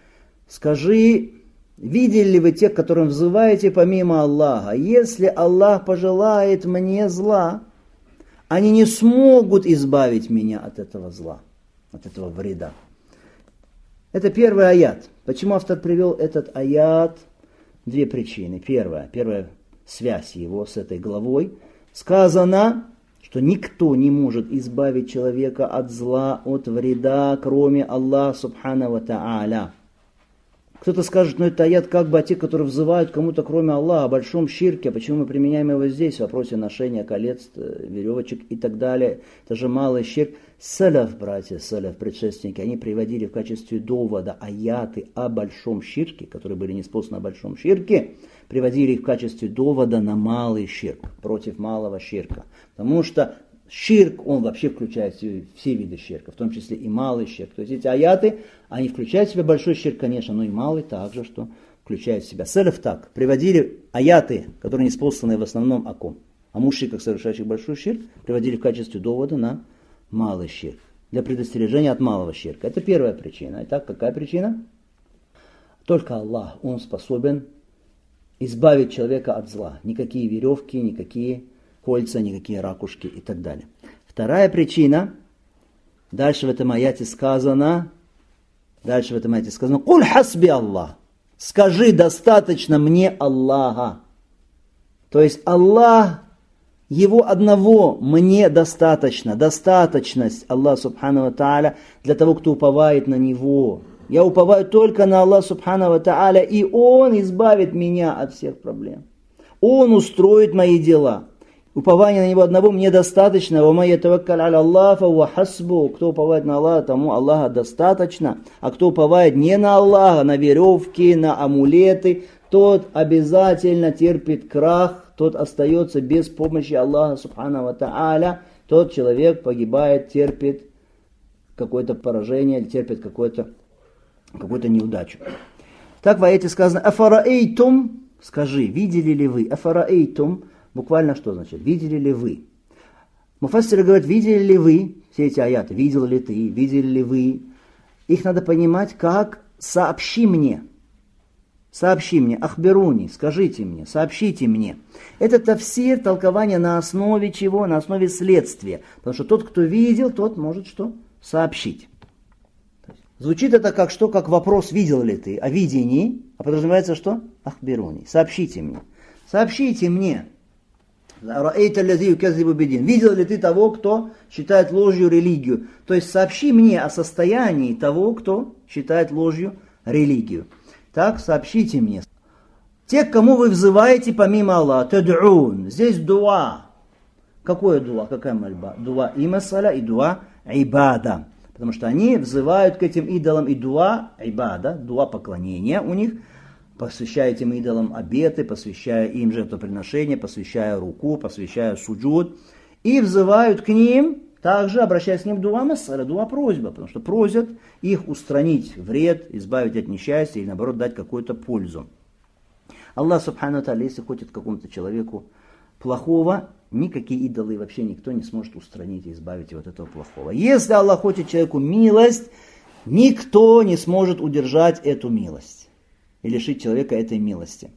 скажи, видели ли вы тех, которым взываете помимо Аллаха? Если Аллах пожелает мне зла, они не смогут избавить меня от этого зла, от этого вреда. Это первый аят. Почему автор привел этот аят? Две причины. Первая связь его с этой главой. Сказано, что никто не может избавить человека от зла, от вреда, кроме Аллаха субхану ва тааля. Кто-то скажет, это аят как бы о тех, которые взывают кому-то кроме Аллаха, о большом ширке. Почему мы применяем его здесь, в вопросе ношения колец, веревочек и так далее. Это же малый ширк. Салаф, братья, предшественники, они приводили в качестве довода аяты о большом ширке, которые были неспосланы о большом ширке, приводили их в качестве довода на малый ширк, против малого ширка. Потому что ширк, он вообще включает все виды ширка, в том числе и малый ширк. То есть эти аяты, они включают в себя большой ширк, конечно, но и малый также, что включает в себя. Салаф так, приводили аяты, которые неспосланы в основном о ком? О мушриках, совершающих большой ширк, приводили в качестве довода на малый ширк, для предостережения от малого ширка. Это первая причина. Итак, какая причина? Только Аллах, Он способен избавить человека от зла. Никакие веревки, никакие кольца, никакие ракушки и так далее. Вторая причина, дальше в этом аяте сказано, «Куль хасби Аллах», скажи, достаточно мне Аллаха. То есть Аллах, Его одного мне достаточно, достаточность Аллаха субхану ва тааля для того, кто уповает на Него. Я уповаю только на Аллаха субхану ва тааля, и Он избавит меня от всех проблем. Он устроит мои дела. Упование на Него одного мне достаточно. Ва ман ятаваккаль аля Аллах фа хуа хасбу. Кто уповает на Аллаха, тому Аллаха достаточно. А кто уповает не на Аллаха, на веревки, на амулеты, тот обязательно терпит крах, тот остается без помощи Аллаха субхану ва тааля, тот человек погибает, терпит какое-то поражение, терпит какую-то неудачу. Так в аяте сказано, афараэйтум, скажи, видели ли вы, афараэйтум, буквально что значит, видели ли вы? Муфассиры говорят, видели ли вы, все эти аяты, видел ли ты, видели ли вы, их надо понимать как сообщи мне, ахбируни, скажите мне, сообщите мне. Это тафсир, толкование на основе чего? На основе следствия. Потому что тот, кто видел, тот может что? Сообщить. Звучит это как что? Как вопрос, видел ли ты, о видении, а подразумевается что? Ахбируни, сообщите мне. Сообщите мне. Видел ли ты того, кто считает ложью религию? То есть сообщи мне о состоянии того, кто считает ложью религию. Так, сообщите мне. Те, к кому вы взываете помимо Аллаха, тад'ун. Здесь дуа. Какое дуа? Какая мольба? Дуа имасаля и дуа ибада. Потому что они взывают к этим идолам и дуа ибада, дуа поклонения у них, посвящая этим идолам обеты, посвящая им жертвоприношения, посвящая руку, посвящая суджуд. И взывают к ним, также обращаясь к ним дуа масаля, дуа просьба, потому что просят их устранить вред, избавить от несчастья или наоборот дать какую-то пользу. Аллах субхану ва тааля, если хочет какому-то человеку плохого, никакие идолы вообще никто не сможет устранить и избавить его от этого плохого. Если Аллах хочет человеку милость, никто не сможет удержать эту милость и лишить человека этой милости.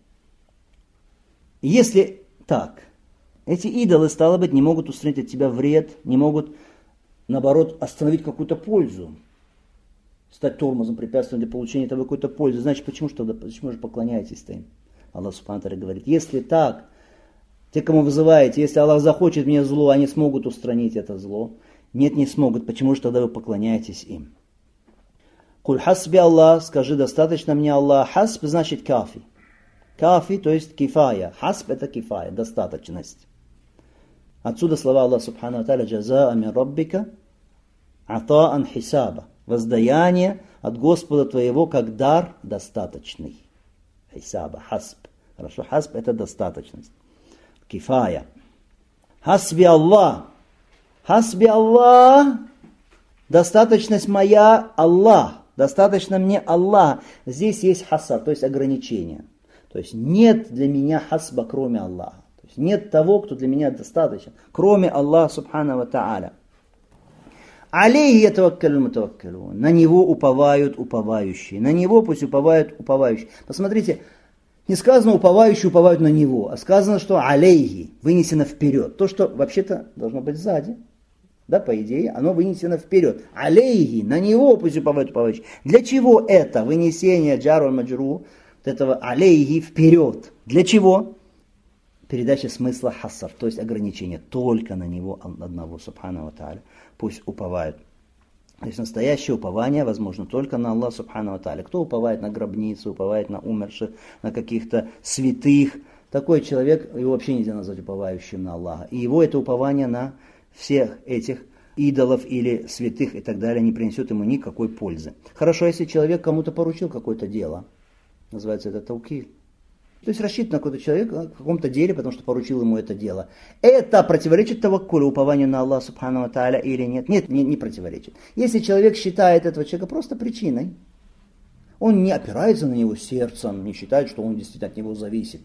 Если так, эти идолы, стало быть, не могут устранить от тебя вред, не могут, наоборот, остановить какую-то пользу, стать тормозом, препятствием для получения того какой-то пользы. Значит, почему же поклоняетесь-то им? Аллах субхану ва тааля говорит, если так, те, кому вызываете, если Аллах захочет мне зло, они смогут устранить это зло. Нет, не смогут. Почему же тогда вы поклоняетесь им? Куль хасби Аллах, скажи, достаточно мне Аллах. Хасб значит кафи. Кафи, то есть кифая. Хасб это кифая, достаточность. Отсюда слова Аллаха субхану ва тааля, джазаа мин раббика атаан хисаба. Воздаяние от Господа твоего как дар достаточный. Хисаба, хасб. Хорошо, хасб это достаточность. Кифая. Хасби Аллах. Хасби Аллах. Достаточность моя Аллах. Достаточно мне Аллах. Здесь есть хасар, то есть ограничение. То есть нет для меня хасба, кроме Аллаха. То есть нет того, кто для меня достаточен, кроме Аллаха субхану ва тааля. Алейхи ятаваккалюн мутаваккалюн. На него уповают уповающие. На него пусть уповают уповающие. Посмотрите, не сказано уповающие уповают на него, а сказано, что алейхи вынесено вперед. То, что вообще-то должно быть сзади. Да, по идее, оно вынесено вперед. Алейхи, на него пусть уповают уповающие. Для чего это вынесение джару маджру, вот этого алейхи вперед? Для чего? Передача смысла хасар, то есть ограничение. Только на него одного, субхану ва тааля, пусть уповают. То есть настоящее упование возможно только на Аллах субхану ва тааля. Кто уповает на гробницу, уповает на умерших, на каких-то святых, такой человек, его вообще нельзя назвать уповающим на Аллаха. И его это упование на всех этих идолов или святых и так далее не принесет ему никакой пользы. Хорошо, если человек кому-то поручил какое-то дело, называется это таукиль. То есть рассчитан на какой-то человек в каком-то деле, потому что поручил ему это дело. Это противоречит таваккулю, упованию на Аллаха субхану ва тааля или нет? Нет, не противоречит. Если человек считает этого человека просто причиной, он не опирается на него сердцем, не считает, что он действительно от него зависит,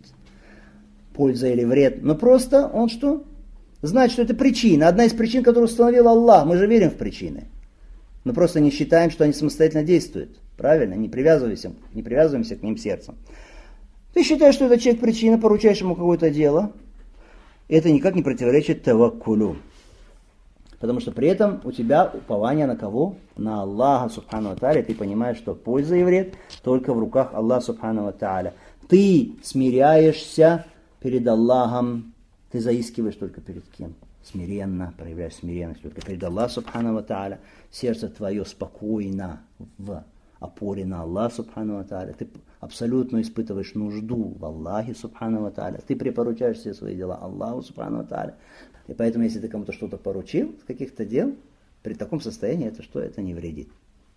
польза или вред, но просто он что? Знать, что это причина, одна из причин, которую установил Аллах. Мы же верим в причины. Мы просто не считаем, что они самостоятельно действуют. Правильно? Не привязываемся к ним сердцем. Ты считаешь, что этот человек причина, поручаешь ему какое-то дело. Это никак не противоречит таваккулю. Потому что при этом у тебя упование на кого? На Аллаха субхану ва тааля. Ты понимаешь, что польза и вред только в руках Аллаха субхану ва тааля. Ты смиряешься перед Аллахом. Ты заискиваешь только перед кем? Смиренно, проявляешь смиренность только перед Аллахом субхану ва тааля. Сердце твое спокойно в опоре на Аллах субхану ва тааля. Ты абсолютно испытываешь нужду в Аллахе субхану ва тааля. Ты припоручаешь все свои дела Аллаху субхану ва тааля. И поэтому, если ты кому-то что-то поручил, с каких-то дел, при таком состоянии это что? Это не вредит.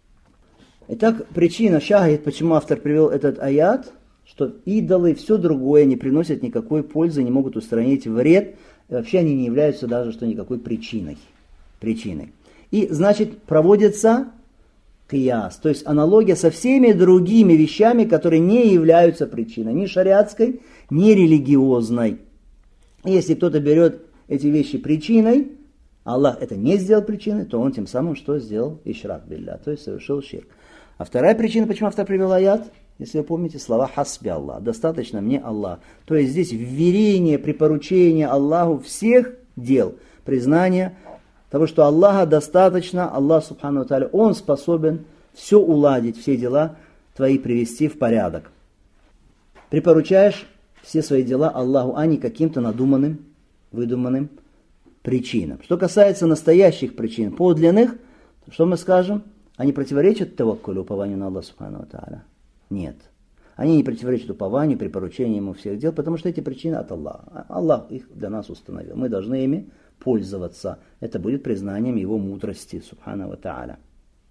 Итак, причина шахид, почему автор привел этот аят, что идолы и все другое не приносят никакой пользы, не могут устранить вред, и вообще они не являются даже что никакой причиной. И значит проводится кияс, то есть аналогия со всеми другими вещами, которые не являются причиной, ни шариатской, ни религиозной. И если кто-то берет эти вещи причиной, Аллах это не сделал причиной, то он тем самым что сделал? Ишрак билля, то есть совершил ширк. А вторая причина, почему автор привел аят, если вы помните, слова хасби Аллах, достаточно мне Аллах. То есть здесь вверение, припоручение Аллаху всех дел, признание того, что Аллаха достаточно, Аллах субхану ва тааля, Он способен все уладить, все дела твои привести в порядок. Припоручаешь все свои дела Аллаху, а не каким-то надуманным, выдуманным причинам. Что касается настоящих причин, подлинных, что мы скажем? Они противоречат таваккулю, упованию на Аллаха субхану ва тааля? Нет. Они не противоречат упованию, припоручению ему всех дел, потому что эти причины от Аллаха. Аллах их для нас установил. Мы должны ими пользоваться. Это будет признанием его мудрости, субхану ва тааля.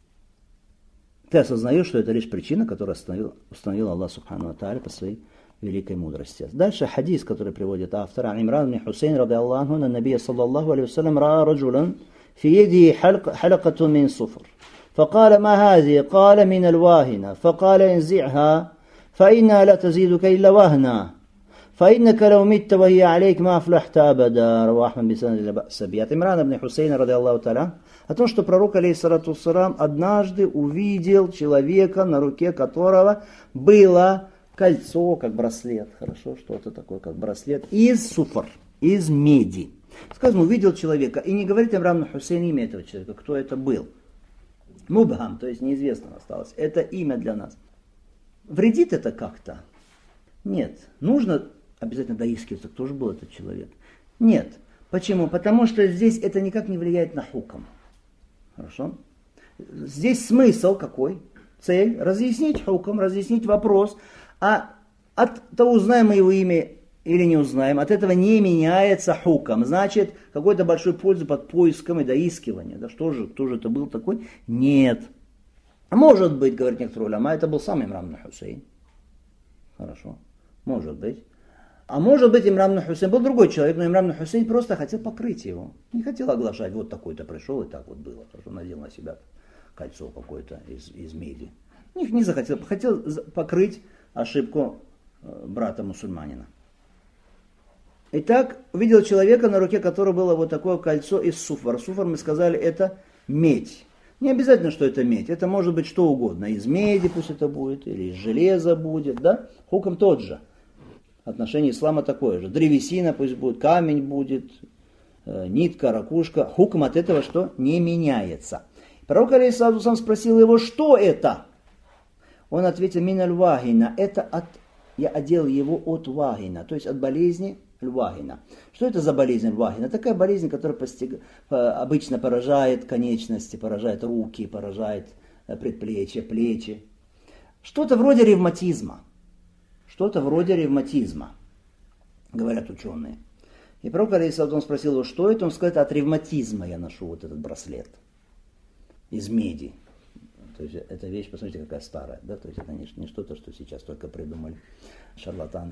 Ты осознаешь, что это лишь причина, которую установил Аллах субхану ва тааля по своей великой мудрости. Дальше хадис, который приводит автор. Имран ибн Хусейн, ради Аллаху, на набия саллаллаху алейхи вассалям, раа раджулан фи еди халакату мин суфр. فقال ما هذه؟ قال من الواهنة. فقال انزعها فإنها لا تزيدك إلا وهنا فإنك لو مت وهي عليك ما أفلحت أبدا. رواه أحمد بسند لا بأس به. От Имрана ибн Хусейна, ради Аллаху та'аля, о том, что пророк, алейхиссалату вассалям, однажды увидел человека, на руке которого было кольцо, как браслет, хорошо, что-то такое, как браслет, из суфр, из меди. Сказано, увидел человека, и не говорит Имран ибн Хусейн имя этого человека, кто это был. Мубхам, то есть неизвестно осталось. Это имя для нас. Вредит это как-то? Нет. Нужно обязательно доискиваться, кто же был этот человек? Нет. Почему? Потому что здесь это никак не влияет на хукам. Хорошо? Здесь смысл какой? Цель? Разъяснить хукам, разъяснить вопрос. А от того, узнаем мы его имя или не узнаем, от этого не меняется хукам. Значит, какой-то большой пользы под поиском и доискиванием. Да что же, кто же это был такой? Нет. Может быть, говорит некоторые уляма, это был сам Имран ибн Хусейн. Хорошо. Может быть. А может быть, Имран ибн Хусейн был другой человек, но Имран ибн Хусейн просто хотел покрыть его. Не хотел оглашать, вот такой-то пришел, и так вот было. Потому что надел на себя кольцо какое-то из меди. Не захотел, хотел покрыть ошибку брата мусульманина. Итак, увидел человека, на руке которого было вот такое кольцо из суфар. Суфар, мы сказали, это медь. Не обязательно, что это медь. Это может быть что угодно. Из меди пусть это будет, или из железа будет. Да? Хукм тот же. Отношение ислама такое же. Древесина пусть будет, камень будет, нитка, ракушка. Хукм от этого что? Не меняется. Пророк алейхиссалату сам спросил его, что это? Он ответил, мин аль-вагина. Это я одел его от вагина, то есть от болезни аль-вагина. Что это за болезнь аль-вагина? Такая болезнь, которая обычно поражает конечности, поражает руки, поражает предплечья, плечи. Что-то вроде ревматизма. Что-то вроде ревматизма, говорят ученые. И пророк алейхиссалату спросил его, что это? Он сказал, от ревматизма я ношу вот этот браслет из меди. То есть эта вещь, посмотрите, какая старая. Да? То есть это не что-то, что сейчас только придумали шарлатаны.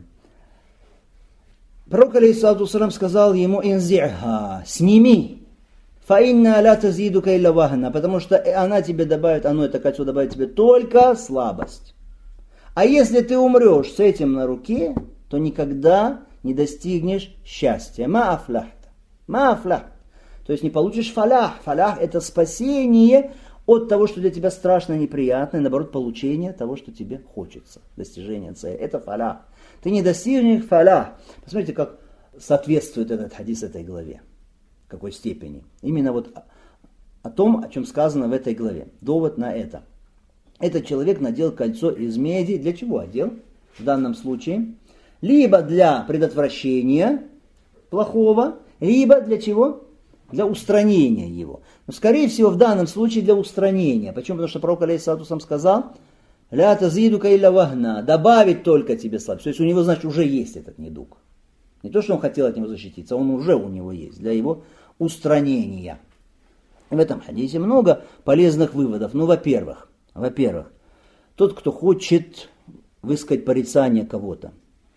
Пророк алейхиссалату сказал ему, инзи'ха, сними, фаинна ля тазидука илля вахна, потому что она тебе добавит, это кольцо добавит тебе только слабость. А если ты умрешь с этим на руке, то никогда не достигнешь счастья. Ма'афляхта. То есть не получишь фалях. Фалях это спасение от того, что для тебя страшно и неприятно, и наоборот получение того, что тебе хочется. Достижение цели. Это фалях. Ты не достигнешь фалях. Посмотрите, как соответствует этот хадис этой главе. В какой степени. Именно вот о том, о чем сказано в этой главе. Довод на это. Этот человек надел кольцо из меди. Для чего одел? В данном случае. Либо для предотвращения плохого, либо для чего? Для устранения его. Но скорее всего в данном случае для устранения. Почему? Потому что пророк алейхиссалату сам сказал, ля тазидука илля вахна, добавить только тебе слабость. То есть у него, значит, уже есть этот недуг. Не то, что он хотел от него защититься, он уже у него есть, для его устранения. И в этом хадисе много полезных выводов. Ну, во-первых, тот, кто хочет высказать порицание кого-то,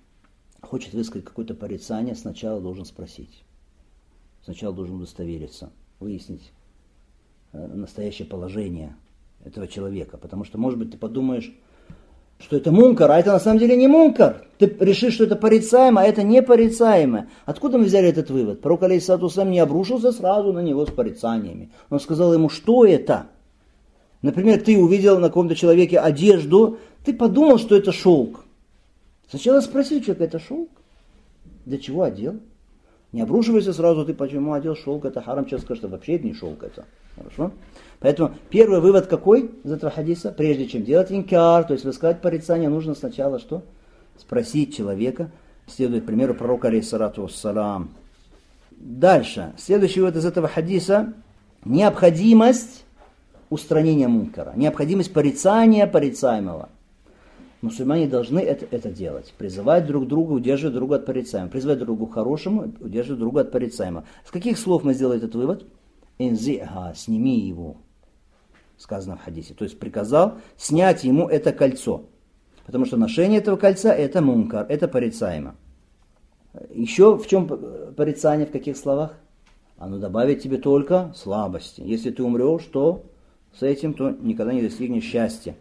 хочет высказать какое-то порицание, сначала должен спросить. Сначала должен удостовериться, выяснить настоящее положение этого человека. Потому что, может быть, ты подумаешь, что это мункар, а это на самом деле не мункар. Ты решишь, что это порицаемо, а это не порицаемое. Откуда мы взяли этот вывод? Пророк алейхиссалату вассалям не обрушился сразу на него с порицаниями. Он сказал ему, что это? Например, ты увидел на каком-то человеке одежду, ты подумал, что это шелк. Сначала спроси человека, это шелк? Для чего одел? Не обрушивайся сразу, ты почему одел шелк, это харам, сейчас скажешь, что вообще это не шелк, это. Хорошо? Поэтому первый вывод какой из этого хадиса? Прежде чем делать инкар, то есть высказать порицание, нужно сначала что? Спросить человека, следует примеру пророка алейхиссалату вассалам. Дальше, следующий вывод из этого хадиса, необходимость устранения мункара, необходимость порицания порицаемого. Мусульмане должны это делать. Призывать друг друга, удерживать друга от порицаемого. Призывать друг другу к хорошему, удерживать друга от порицаемого. С каких слов мы сделали этот вывод? Инзи'ха, сними его. Сказано в хадисе. То есть приказал снять ему это кольцо. Потому что ношение этого кольца это мункар, это порицаемо. Еще в чем порицание, в каких словах? Оно добавит тебе только слабости. Если ты умрешь, то с этим то никогда не достигнешь счастья.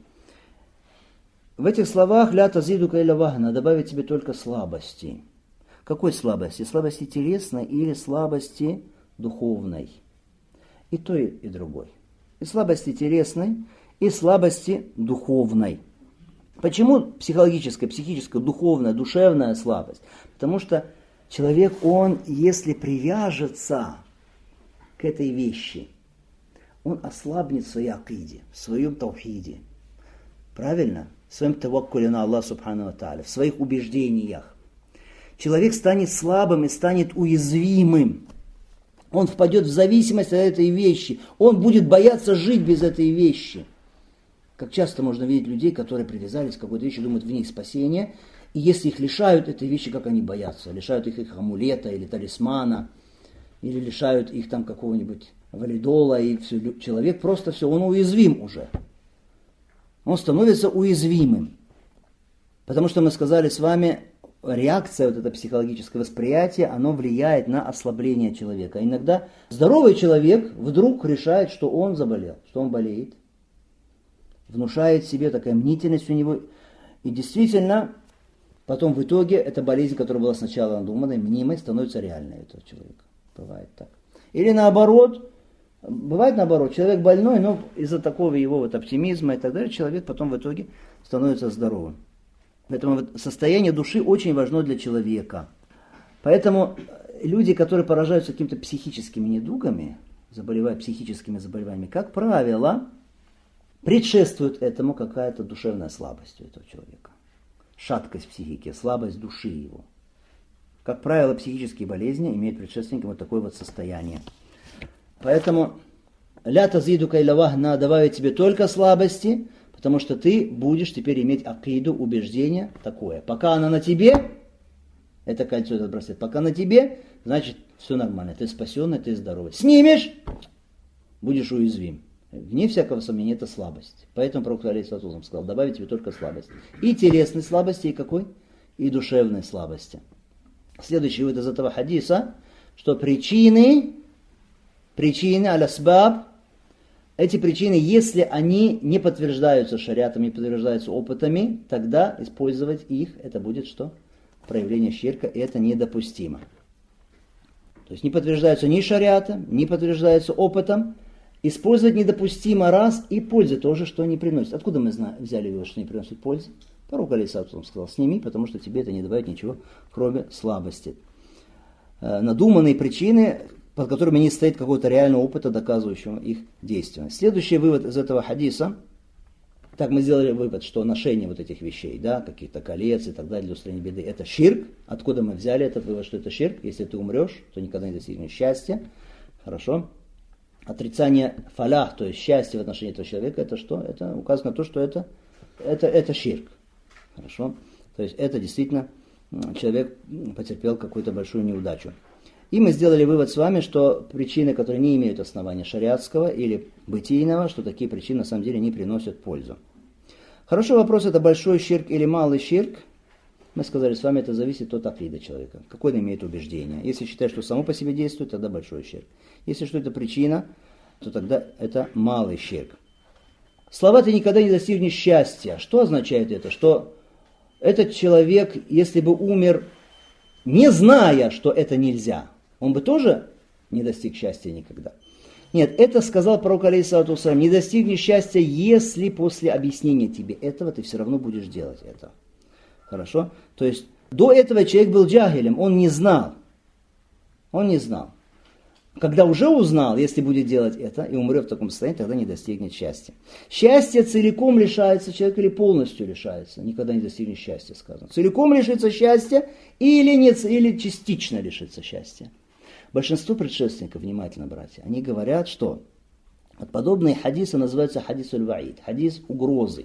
В этих словах ля тазидука илля вахна добавит тебе только слабости. Какой слабости? Слабости телесной или слабости духовной? И то, и другой. И слабости телесной, и слабости духовной. Почему психологическая, психическая, духовная, душевная слабость? Потому что человек, он, если привяжется к этой вещи, он ослабнет в своей акиде, в своем таухиде. Правильно? В своем таваккуле на Аллах Субхану ва Тааля, в своих убеждениях. Человек станет слабым и станет уязвимым. Он впадет в зависимость от этой вещи. Он будет бояться жить без этой вещи. Как часто можно видеть людей, которые привязались к какой-то вещи, думают в ней спасение. И если их лишают этой вещи, как они боятся? Лишают их амулета или талисмана. Или лишают их там какого-нибудь валидола. И все. Человек просто все, он уязвим уже. Он становится уязвимым. Потому что мы сказали с вами, реакция, вот это психологическое восприятие, оно влияет на ослабление человека. Иногда здоровый человек вдруг решает, что он заболел, что он болеет. Внушает себе такая мнительность у него. И действительно, потом в итоге эта болезнь, которая была сначала надуманной, мнимой, становится реальной у этого человека. Бывает так. Или наоборот, Бывает наоборот, человек больной, но из-за такого его вот оптимизма и так далее, человек потом в итоге становится здоровым. Поэтому состояние души очень важно для человека. Поэтому люди, которые поражаются какими-то психическими недугами, заболевают психическими заболеваниями, как правило, предшествует этому какая-то душевная слабость у этого человека. Шаткость психики, слабость души его. Как правило, психические болезни имеют предшественником вот такое вот состояние. Поэтому ля тазидука илля вахна, добавить тебе только слабости, потому что ты будешь теперь иметь акиду, убеждение такое. Пока она на тебе, это кольцо, этот браслет, пока на тебе, значит все нормально, ты спасенный, ты здоровый. Снимешь, будешь уязвим. Вне всякого сомнения, это слабость. Поэтому пророк алейхиссалату сказал, добавить тебе только слабость. И телесной слабости, и какой? И душевной слабости. Следующий вывод из этого хадиса, что причины аль-асбаб, эти причины, если они не подтверждаются шариатом, не подтверждаются опытами, тогда использовать их, это будет что? Проявление ширка, и это недопустимо. То есть не подтверждаются ни шариатом, не подтверждаются опытом. Использовать недопустимо раз, и пользы тоже, что не приносит. Откуда мы взяли его, что не приносит пользы? Пророк алейхиссалату сказал, сними, потому что тебе это не добавит ничего, кроме слабости. Надуманные причины, под которыми не стоит какого-то реального опыта, доказывающего их действенность. Следующий вывод из этого хадиса. Так мы сделали вывод, что ношение вот этих вещей, да, каких-то колец и так далее для устранения беды, это ширк. Откуда мы взяли этот вывод, что это ширк? Если ты умрешь, то никогда не достигнешь счастья. Хорошо. Отрицание фалях, то есть счастья в отношении этого человека, это что? Это указано на то, что это ширк. Хорошо. То есть это действительно человек потерпел какую-то большую неудачу. И мы сделали вывод с вами, что причины, которые не имеют основания шариатского или бытийного, что такие причины на самом деле не приносят пользу. Хороший вопрос, это большой ширк или малый ширк. Мы сказали с вами, это зависит от акиды человека. Какое он имеет убеждение. Если считает, что само по себе действует, тогда большой ширк. Если что это причина, то тогда это малый ширк. Слова «ты никогда не достигнешь счастья». Что означает это? Что этот человек, если бы умер, не зная, что это нельзя, он бы тоже не достиг счастья никогда. Нет, это сказал пророк алейхиссалату вассалям, не достигнешь счастья, если после объяснения тебе этого ты все равно будешь делать это. Хорошо? То есть до этого человек был джахилем, он не знал. Он не знал. Когда уже узнал, если будет делать это и умрет в таком состоянии, тогда не достигнет счастья. Счастье целиком лишается человек или полностью лишается. Никогда не достигнет счастья, сказано. Целиком лишится счастья или частично лишится счастья. Большинство предшественников, внимательно, братья, они говорят, что подобные хадисы называются хадис аль-ваид, хадис угрозы.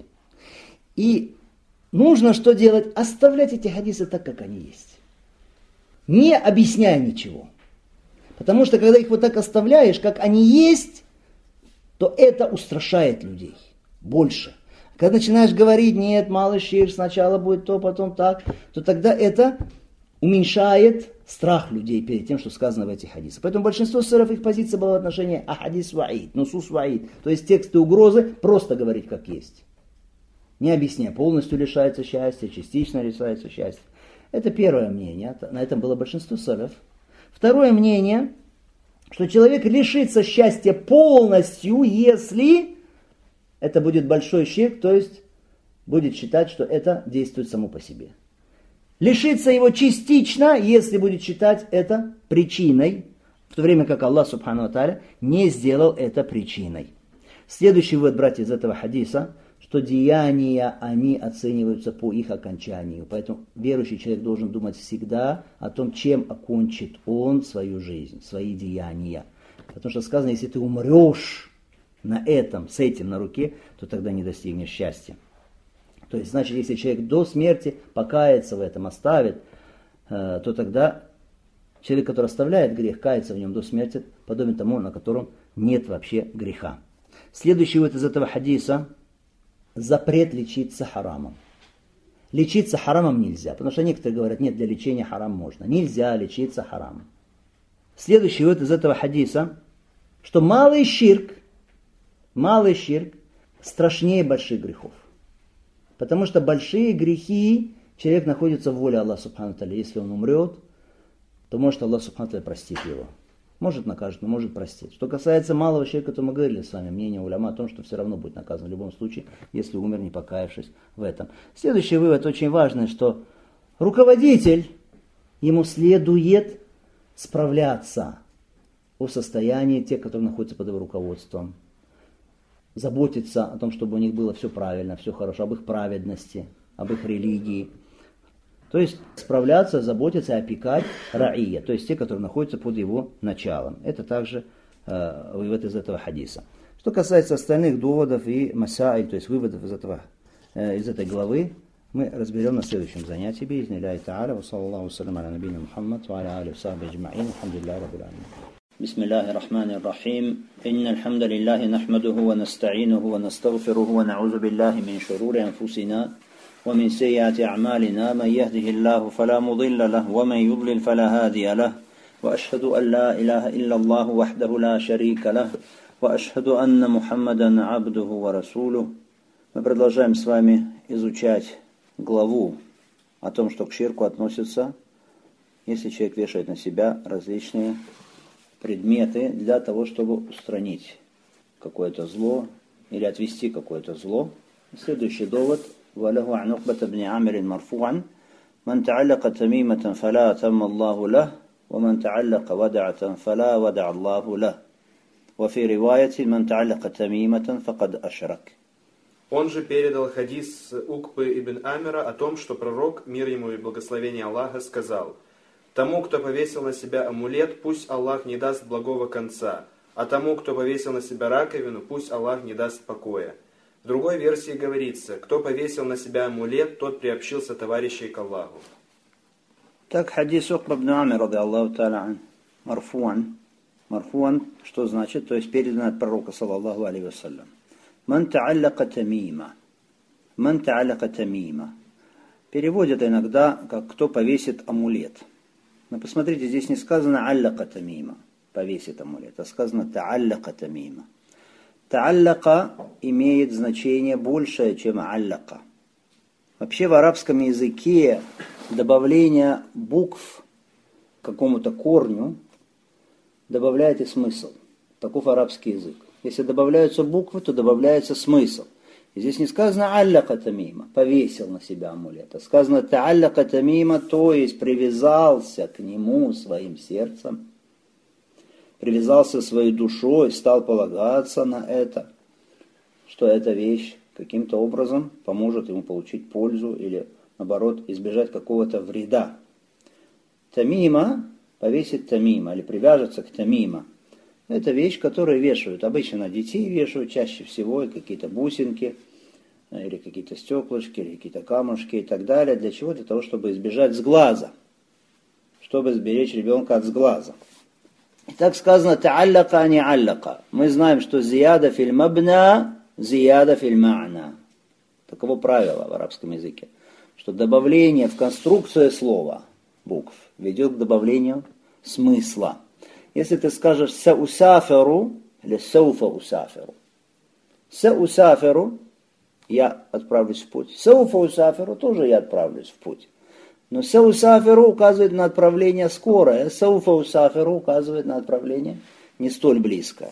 И нужно что делать? Оставлять эти хадисы так, как они есть. Не объясняя ничего. Потому что когда их вот так оставляешь, как они есть, то это устрашает людей больше. Когда начинаешь говорить, нет, малый ширк, сначала будет то, потом так, то тогда это уменьшает страх людей перед тем, что сказано в этих хадисах. Поэтому большинство ссоров, их позиция была в отношении ахадис ваид, нусус ваид, то есть тексты угрозы, просто говорить как есть. Не объясняя, полностью лишается счастья, частично лишается счастья. Это первое мнение, на этом было большинство ссоров. Второе мнение, что человек лишится счастья полностью, если это будет большой ширк, то есть будет считать, что это действует само по себе. Лишится его частично, если будет считать это причиной, в то время как Аллах Субхану ва Тааля не сделал это причиной. Следующий вывод, братья, из этого хадиса, что деяния, они оцениваются по их окончанию. Поэтому верующий человек должен думать всегда о том, чем окончит он свою жизнь, свои деяния. Потому что сказано, если ты умрешь на этом, с этим на руке, то тогда не достигнешь счастья. То есть, значит, если человек до смерти покается в этом, оставит, то тогда человек, который оставляет грех, кается в нем до смерти, подобен тому, на котором нет вообще греха. Следующий вывод из этого хадиса – запрет лечиться харамом. Лечиться харамом нельзя, потому что некоторые говорят, нет, для лечения харам можно. Нельзя лечиться харамом. Следующий вывод из этого хадиса, что малый ширк страшнее больших грехов. Потому что большие грехи, человек находится в воле Аллаха Субхану ва Тааля. Если он умрет, то может Аллах Субхану ва Тааля простит его. Может накажет, но может простить. Что касается малого человека, то мы говорили с вами мнение уляма о том, что все равно будет наказан в любом случае, если умер, не покаявшись в этом. Следующий вывод очень важный, что руководитель, ему следует справляться о состоянии тех, которые находятся под его руководством. Заботиться о том, чтобы у них было все правильно, все хорошо, об их праведности, об их религии. То есть справляться, заботиться, опекать раия, то есть те, которые находятся под его началом. Это также вывод из этого хадиса. Что касается остальных доводов и масаиль, то есть выводов из этой главы, мы разберем на следующем занятии. Би'изни-ллахи та'аля. Ва саллаллаху салям аля набийна Мухаммад ва аля алихи ва сахбихи аджма'ин. Алхамдулиллахи раббил аламин. Бисмиллахир рахманир рахим. Иннал хамдалиллахи нахмадуху ва наста'инуху ва настагфируху ва на'удзу биллахи мин шурури анфусина ومن سيئات أعمالنا من يهده الله فلا مضل له ومن يضلل فلا هادي له وأشهد أن لا إله إلا الله وحده لا شريك له وأشهد أن محمدا عبده ورسوله. Мы продолжаем с вами изучать главу о том, что к ширку относится, если человек вешает на себя различные предметы для того, чтобы устранить какое-то зло или отвести какое-то зло. Следующий довод. وله عن عقبة بن عامر مرفوعا من تعلق تميمة فلا أتم الله له ومن تعلق ودعة فلا ودع الله له وفي رواية من تعلق تميمة فقد أشرك. Он же передал хадис Укбы ибн Амира о том, что пророк, мир ему и благословение Аллаха, сказал: «Тому, кто повесил на себя амулет, пусть Аллах не даст благого конца, а тому, кто повесил на себя раковину, пусть Аллах не даст покоя». В другой версии говорится: кто повесил на себя амулет, тот приобщился товарищей к Аллаху. Так хадис Укба ибн Амир, ради Аллаху та'аля ан, марфуан. Марфуан, что значит? То есть передан от пророка, саллаллаху алейхи вассалям. Ман та'аллака тамима. Ман та'аллака тамима. Переводят иногда, как кто повесит амулет. Но посмотрите, здесь не сказано аллака тамима, повесит амулет, а сказано та'аллака тамима. Та'аллака имеет значение большее, чем аллака. Вообще в арабском языке добавление букв к какому-то корню добавляет и смысл. Таков арабский язык. Если добавляются буквы, то добавляется смысл. И здесь не сказано аллака тамима, повесил на себя амулет, а сказано та'аллака тамима, то есть привязался к нему своим сердцем, привязался своей душой, стал полагаться на это, что эта вещь каким-то образом поможет ему получить пользу или, наоборот, избежать какого-то вреда. Тамима, повесит тамима или привяжется к тамима. Это вещь, которую вешают. Обычно на детей вешают чаще всего, и какие-то бусинки, или какие-то стеклышки, или какие-то камушки и так далее. Для чего? Для того, чтобы избежать сглаза, чтобы сберечь ребенка от сглаза. И так сказано та'аллака, а не аллака. Мы знаем, что зияда филь мабна, зияда филь ма'на. Таково правило в арабском языке, что добавление в конструкцию слова, букв, ведет к добавлению смысла. Если ты скажешь саусаферу или сауфа усаферу. Саусаферу, я отправлюсь в путь. Сауфа усаферу, тоже я отправлюсь в путь. Но саусаферу указывает на отправление скорое, сауфа усаферу указывает на отправление не столь близкое.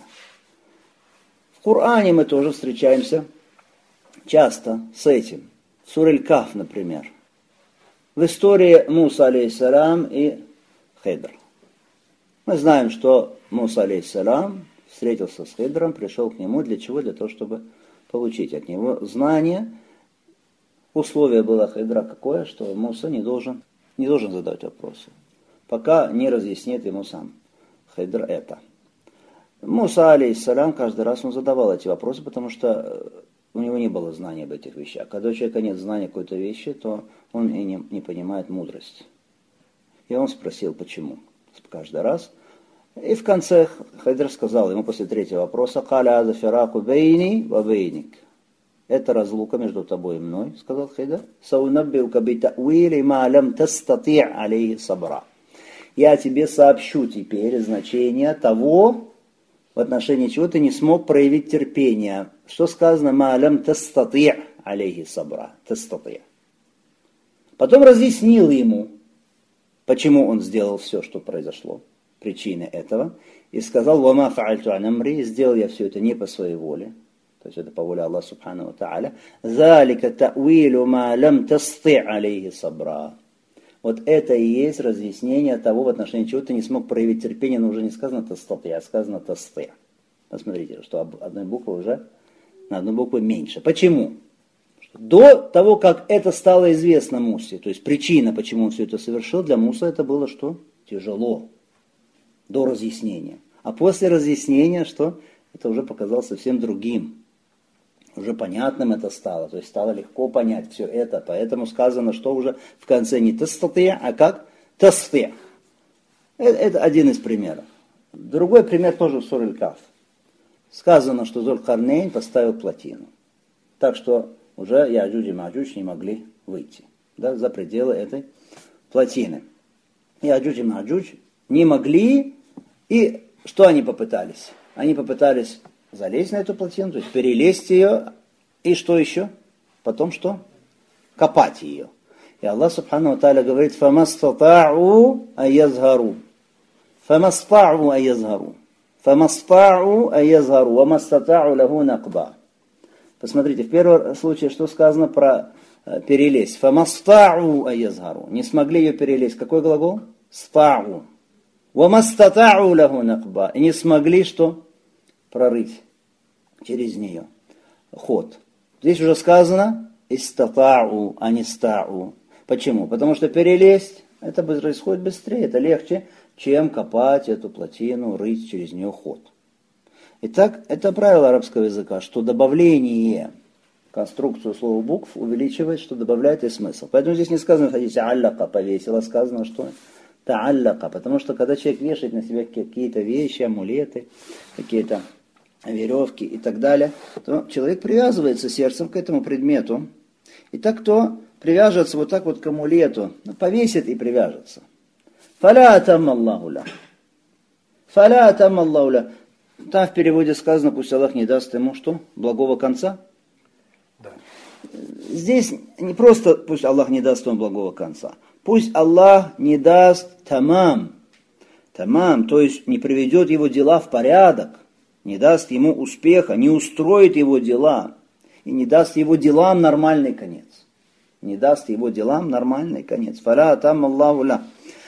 В Коране мы тоже встречаемся часто с этим. Сура Аль-Каф, например. В истории Муса алейхиссалям и Хидр. Мы знаем, что Муса алейхиссалям встретился с Хидром, пришел к нему для чего? Для того, чтобы получить от него знания. Условие было Хидра какое, что Муса не должен задавать вопросы, пока не разъяснит ему сам Хидр это. Муса алейхиссалям каждый раз он задавал эти вопросы, потому что у него не было знания об этих вещах. Когда у человека нет знания какой-то вещи, то он и не понимает мудрость. И он спросил, почему. Каждый раз. И в конце Хидр сказал ему после третьего вопроса: «Каля аза фираку бейни ва бейник». Это разлука между тобой и мной, сказал Хидр. «Саунаббиука битауили ма лам тастати' алейхи сабра». Я тебе сообщу теперь значение того, в отношении чего ты не смог проявить терпение. Что сказано? «Ма лам тастати' алейхи сабра». Тастати'. Потом разъяснил ему, почему он сделал все, что произошло. причины этого. И сказал: «Вама фаальту ан амри», сделал я все это не по своей воле. То есть это по воле Аллаха субхану ва тааля. «Залика та'вилу ма лам тасти' алейхи сабра». Вот это и есть разъяснение того, в отношении чего ты не смог проявить терпение, но уже не сказано тастати, а сказано тасти. Посмотрите, что одной буквы уже на одну букву меньше. Почему? До того, как это стало известно Мусе, то есть причина, почему он все это совершил, для Мусы это было что? Тяжело. До разъяснения. А после разъяснения, что? Это уже показалось совсем другим. Уже понятным это стало. То есть стало легко понять все это. Поэтому сказано, что уже в конце не тастати, а как? Тасти. Это один из примеров. Другой пример тоже в суре Аль-Каф. Сказано, что Зуль-Карнейн поставил плотину. Так что уже Яджудж и Маджудж не могли выйти, да, за пределы этой плотины. Яджудж и Маджудж не могли, и что они попытались? Они попытались залезть на эту плотину, то есть перелезть ее, и что еще? Потом что? Копать ее. И Аллах субхану ва тааля говорит: «Фамастата'у айязгару». «Фамастата'у айязгару». «Фамастата'у айязгару». «Вамастата'у лаху накба». Посмотрите, в первом случае, что сказано про перелезть. «Фамастата'у айязгару». Не смогли ее перелезть. Какой глагол? «Ста'у». «Вамастата'у лаху накба». И не смогли что? Прорыть через нее ход. Здесь уже сказано «истата'у», а не «ста'у». Почему? Потому что перелезть, это происходит быстрее, это легче, чем копать эту плотину, рыть через нее ход. Итак, это правило арабского языка, что добавление конструкцию слова букв увеличивает, что добавляет и смысл. Поэтому здесь не сказано в хадисе «аллака» повесила, сказано, что «та'аллака», потому что когда человек вешает на себя какие-то вещи, амулеты, какие-то веревки и так далее, то человек привязывается сердцем к этому предмету. И так кто привяжется вот так вот к амулету, повесит и привяжется. «Фаля атамма Аллаху ля». «Фаля атамма Аллаху ля». Там в переводе сказано: пусть Аллах не даст ему что? Благого конца? Да. Здесь не просто пусть Аллах не даст ему благого конца. Пусть Аллах не даст тамам. Тамам, то есть не приведет его дела в порядок, не даст ему успеха, не устроит его дела и не даст его делам нормальный конец. Не даст его делам нормальный конец. Фаля там Аллаху ля.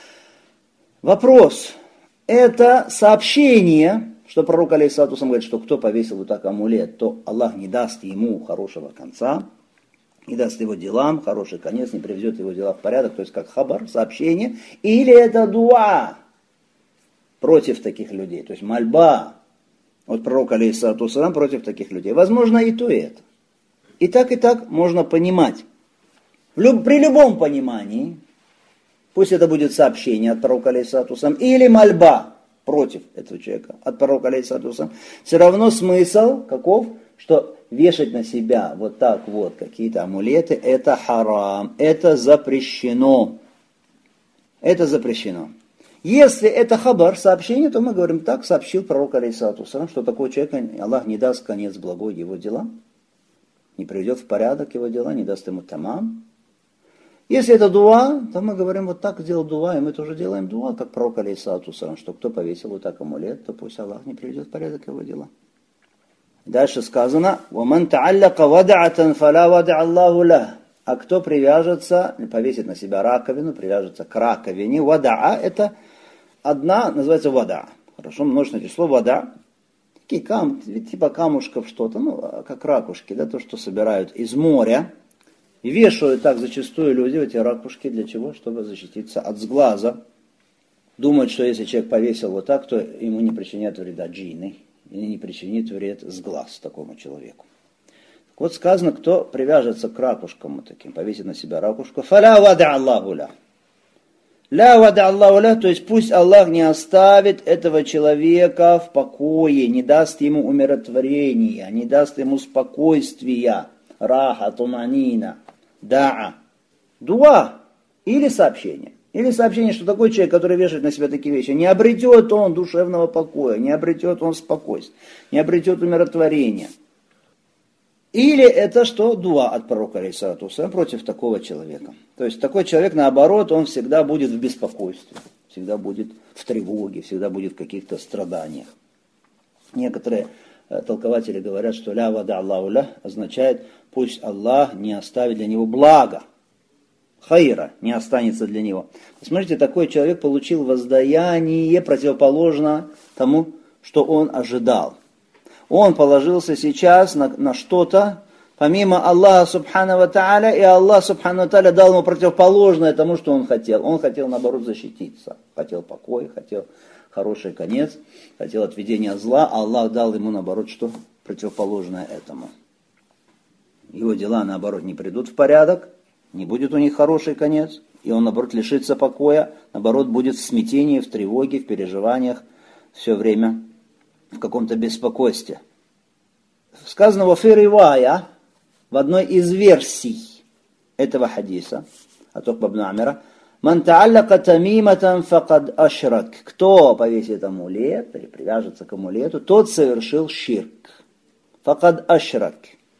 Вопрос. Это сообщение, что пророк алейхиссалату говорит, что кто повесил вот так амулет, то Аллах не даст ему хорошего конца, не даст его делам хороший конец, не приведет его дела в порядок, то есть как хабар, сообщение, или это дуа против таких людей, то есть мольба от пророка алейхиссалату против таких людей. Возможно и то, и это. И так можно понимать. При любом понимании, пусть это будет сообщение от пророка алейхиссалату или мольба против этого человека от пророка алейхиссалату, все равно смысл каков, что вешать на себя вот так вот какие-то амулеты, это харам, это запрещено. Это запрещено. Если это хабар, сообщение, то мы говорим: так сообщил пророк алейхиссалату, что такой человек Аллах не даст конец благой его делам, не приведет в порядок его дела, не даст ему тамам. Если это дуа, то мы говорим: вот так сделал дуа, и мы тоже делаем дуа, как пророк алейхиссалату, что кто повесил вот так амулет, то пусть Аллах не приведет в порядок его дела. Дальше сказано: «Ваман та'аллака вадa'атан фаля вад'a Аллаху ля». А кто привяжется, повесит на себя раковину, привяжется к раковине. Вада'a — это одна, называется вада. Хорошо, множественное число вада. Такие типа камушков что-то, как ракушки, да, то, что собирают из моря. И вешают так зачастую люди эти ракушки. Для чего? Чтобы защититься от сглаза. Думают, что если человек повесил вот так, то ему не причинят вреда джинны. Или не причинит вред сглаз такому человеку. Так вот сказано, кто привяжется к ракушкам вот таким, повесит на себя ракушку. «Фаля вада Аллаху ля». «Ля вада Аллаху ля», то есть пусть Аллах не оставит этого человека в покое, не даст ему умиротворения, не даст ему спокойствия. Раха, туманина, да'a. Дуа или сообщение. Или сообщение, что такой человек, который вешает на себя такие вещи, не обретет он душевного покоя, не обретет он спокойствия, не обретет умиротворения. Или это что? Дуа от пророка алейхиссалату против такого человека. То есть такой человек, наоборот, он всегда будет в беспокойстве. всегда будет в тревоге, всегда будет в каких-то страданиях. Некоторые толкователи говорят, что ля вада Аллаху ля означает, пусть Аллах не оставит для него блага, хайра не останется для него. Смотрите, такой человек получил воздаяние противоположно тому, что он ожидал. Он положился сейчас на что-то, помимо Аллаха Субхану ва Тааля, и Аллах Субхану ва Тааля дал ему противоположное тому, что он хотел. Он хотел, наоборот, защититься. Хотел покой, хотел хороший конец, хотел отведения зла, а Аллах дал ему, наоборот, что противоположное этому. Его дела, наоборот, не придут в порядок, не будет у них хороший конец, и он, наоборот, лишится покоя, наоборот, будет в смятении, в тревоге, в переживаниях, все время в каком-то беспокойстве. Сказано во фиривая, в одной из версий этого хадиса, от Укба ибн Амира, «Ман та'аллака тамиматан факад ашрак». Кто повесит амулет или привяжется к амулету, тот совершил ширк. Факад ашрак.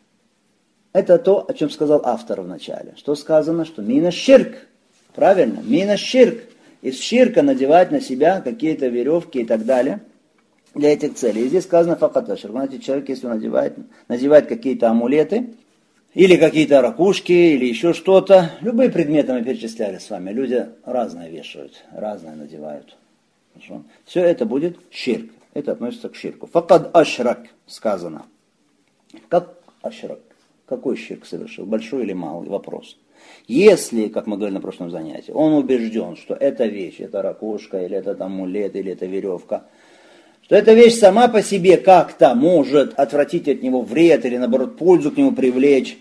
Это то, о чем сказал автор в начале. Что сказано? Что мина ширк. Правильно, мина ширк. Из ширка надевать на себя какие-то веревки и так далее для этих целей. И здесь сказано факад ашрак. Знаете, человек, если надевает какие-то амулеты, или какие-то ракушки, или еще что-то. Любые предметы мы перечисляли с вами. Люди разное вешают, разное надевают. Хорошо? Все это будет ширк. Это относится к ширку. Факад ашрак сказано. Как ашрак? Какой ширк совершил? Большой или малый? Вопрос. Если, как мы говорили на прошлом занятии, он убежден, что эта вещь, это ракушка, или этот амулет, или эта веревка, что эта вещь сама по себе как-то может отвратить от него вред или, наоборот, пользу к нему привлечь,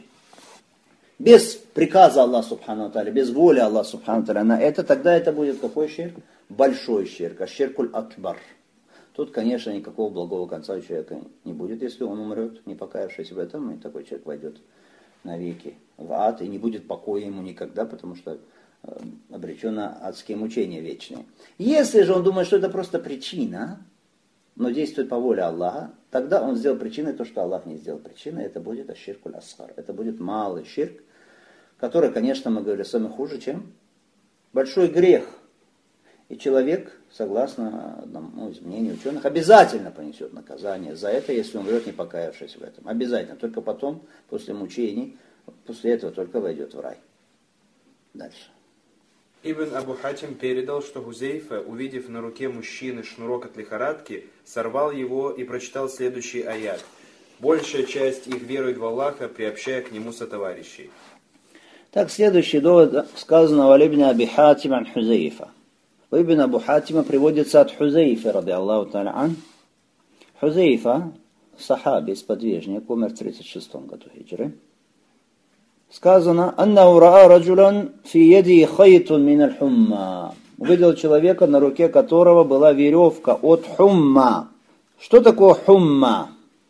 без приказа Аллаха Субхану Тааля, без воли Аллаха Субхану Тааля на это, тогда это будет какой ширк? Большой ширк, аширкуль акбар. Тут, конечно, никакого благого конца у человека не будет, если он умрет, не покаявшись в этом, и такой человек войдет навеки в ад, и не будет покоя ему никогда, потому что обречен на адские мучения вечные. Если же он думает, что это просто причина, но действует по воле Аллаха, тогда он сделал причиной то, что Аллах не сделал причиной, это будет аширкуль асгар. Это будет малый ширк, который, конечно, мы говорили, самый хуже, чем большой грех. И человек, согласно одному из мнений ученых, обязательно понесет наказание за это, если он умрет, не покаявшись в этом. Обязательно. Только потом, после мучений, после этого только войдет в рай. Дальше. Ибн Абу Хатим передал, что Хузейфа, увидев на руке мужчины шнурок от лихорадки, сорвал его и прочитал следующий аят. Большая часть их верует в Аллаха, приобщая к нему сотоварищей. Так, следующий довод сказано у Ибн Аби Хатима ан Хузейфа. У Ибн Абу Хатима приводится от Хузейфа, ради Аллаху та'аля ан. Хузейфа, сахаби, сподвижник, умер в 36 году хиджры. Сказано, «Аннаху раа раджулян фи яди хайтун мин аль-хумма». Увидел человека, на руке которого была веревка от хумма. Что такое хумма?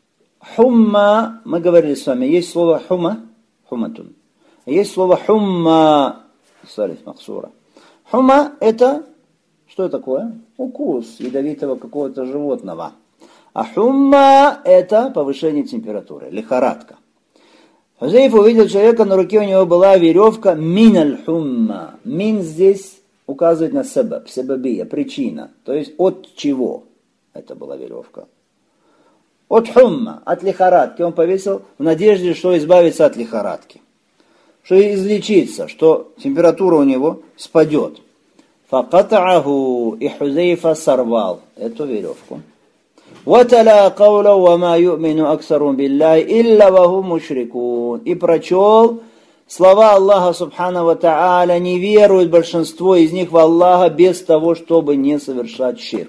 Хумма, мы говорили с вами, есть слово хума, хуматун. Есть слово хумма, салиф махсура. Хума это, что такое? Укус ядовитого какого-то животного. А хумма это повышение температуры, лихорадка. Хузейф увидел человека, на руке у него была веревка мин аль-хумма. Мин здесь указывает на себаб, себабия, причина. То есть от чего это была веревка? От хумма, от лихорадки. Он повесил в надежде, что избавиться от лихорадки. Что излечиться, что температура у него спадет. Факатаху, и Хузейфа сорвал эту веревку. وَتَلَا قَوْلَهُ وَمَا يُؤْمِنُ أَكْثَرُهُم بِاللَّهِ إِلَّا وَهُمْ مُشْرِكُونَ. И прочел слова Аллаха Субхану ва Тааля, не верует большинство из них в Аллаха без того, чтобы не совершать ширк.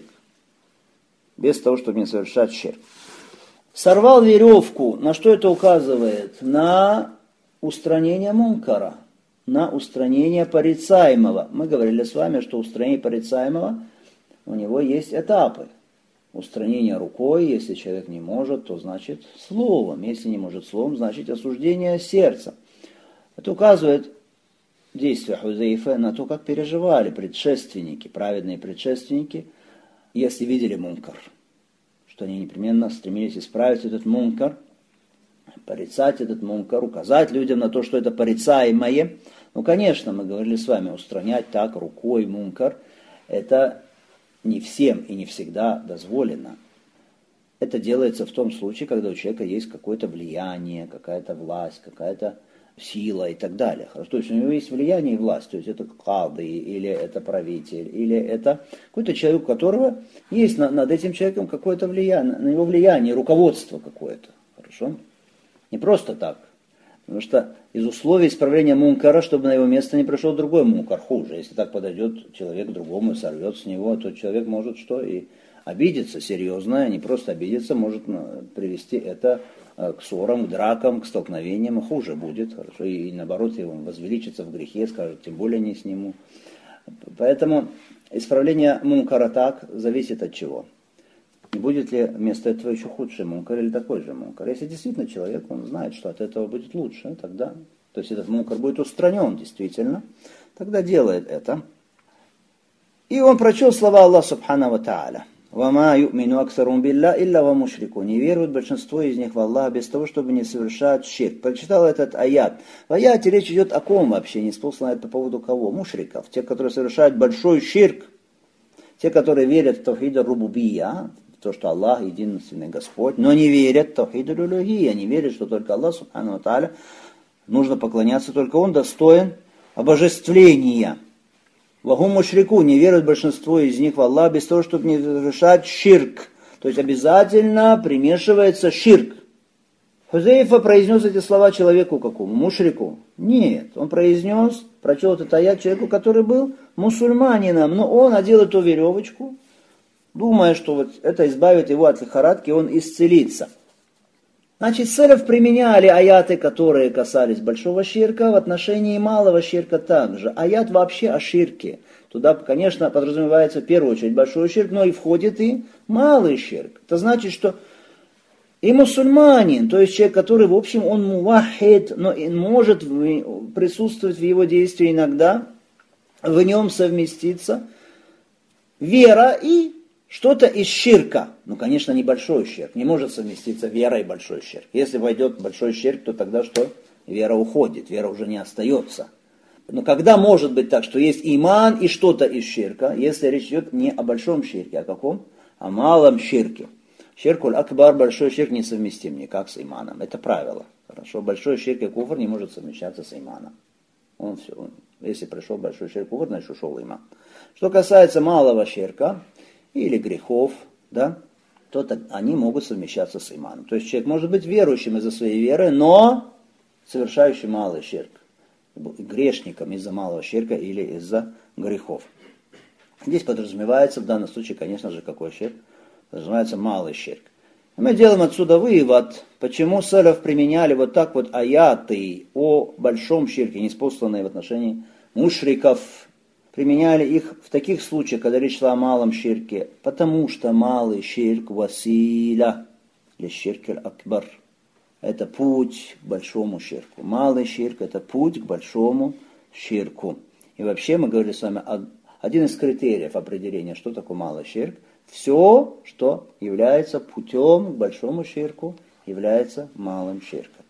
Без того, чтобы не совершать ширк. Сорвал веревку. На что это указывает? На устранение мункара, на устранение порицаемого. Мы говорили с вами, что устранение порицаемого, у него есть этапы. Устранение рукой, если человек не может, то значит словом. Если не может словом, значит осуждение сердца. Это указывает действие Хузейфа на то, как переживали предшественники, праведные предшественники, если видели мункар. Что они непременно стремились исправить этот мункар, порицать этот мункар, указать людям на то, что это порицаемое. Ну, конечно, мы говорили с вами, устранять так рукой мункар, это не всем и не всегда дозволено. Это делается в том случае, когда у человека есть какое-то влияние, какая-то власть, какая-то сила и так далее. То есть у него есть влияние и власть, то есть это кады, или это правитель, или это какой-то человек, у которого есть над этим человеком какое-то влияние, на его влияние, руководство какое-то. Хорошо? Не просто так. Потому что из условий исправления мункара, чтобы на его место не пришел другой мункар, хуже. Если так подойдет человек к другому и сорвет с него, то человек может что? И обидеться серьезно, не просто обидеться, может привести это к ссорам, к дракам, к столкновениям, и хуже будет. Хорошо? И наоборот, его возвеличится в грехе, скажет, тем более не сниму. Поэтому исправление мункара так зависит от чего? И будет ли вместо этого еще худший мункар или такой же мункар? Если действительно человек, он знает, что от этого будет лучше, тогда, то есть этот мункар будет устранен действительно, тогда делает это. И он прочел слова Аллаха Субхану ва Тааля. «Вама ю'мину аксарум билля илля ва мушрику». Не веруют большинство из них в Аллаха без того, чтобы не совершать ширк. Прочитал этот аят. В аяте речь идет о ком вообще? Не спослано по поводу кого? Мушриков. Те, которые совершают большой ширк. Те, которые верят в тавхид рубубия, то, что Аллах единственный Господь, но не верят в тавхид улухия, не верят, что только Аллах Субхану ва Тааля нужно поклоняться, только Он достоин обожествления. Вахум мушрику, не верует большинство из них в Аллах без того, чтобы не совершать ширк. То есть обязательно примешивается ширк. Хузейфа произнес эти слова человеку какому? Мушрику? Нет, он произнес, прочел этот аят человеку, который был мусульманином, но он одел эту веревочку, думая, что вот это избавит его от лихорадки, он исцелится. Значит, салаф применяли аяты, которые касались большого ширка, в отношении малого ширка также. Аят вообще о ширке. Туда, конечно, подразумевается в первую очередь большой ширк, но и входит и малый ширк. Это значит, что и мусульманин, то есть человек, который, в общем, он мувахид, но и может присутствовать в его действии иногда, в нем совместиться вера и что-то из ширка. Ну, конечно, не большой ширк. Не может совместиться вера и большой ширк. Если войдет большой ширк, то тогда что? Вера уходит, вера уже не остается. Но когда может быть так, что есть иман и что-то из ширка, если речь идет не о большом ширке, а каком? О малом ширке. Ширкуль акбар, большой ширк несовместим никак с иманом. Это правило. Хорошо, большой ширк и куфр не может совмещаться с иманом. Он все. Если пришел большой ширк куфр, значит ушел иман. Что касается малого ширка, или грехов, да, то они могут совмещаться с иманом. То есть человек может быть верующим из-за своей веры, но совершающим малый ширк. Грешником из-за малого ширка или из-за грехов. Здесь подразумевается в данном случае, конечно же, какой ширк? Подразумевается малый ширк. И мы делаем отсюда вывод, почему салаф применяли вот так вот аяты о большом ширке, неспосланные в отношении мушриков, применяли их в таких случаях, когда речь шла о малом ширке, потому что малый ширк василя для ширкель акбар. Это путь к большому ширку. Малый ширк – это путь к большому ширку. И вообще мы говорили с вами, один из критериев определения, что такое малый ширк, все, что является путем к большому ширку, является малым ширком.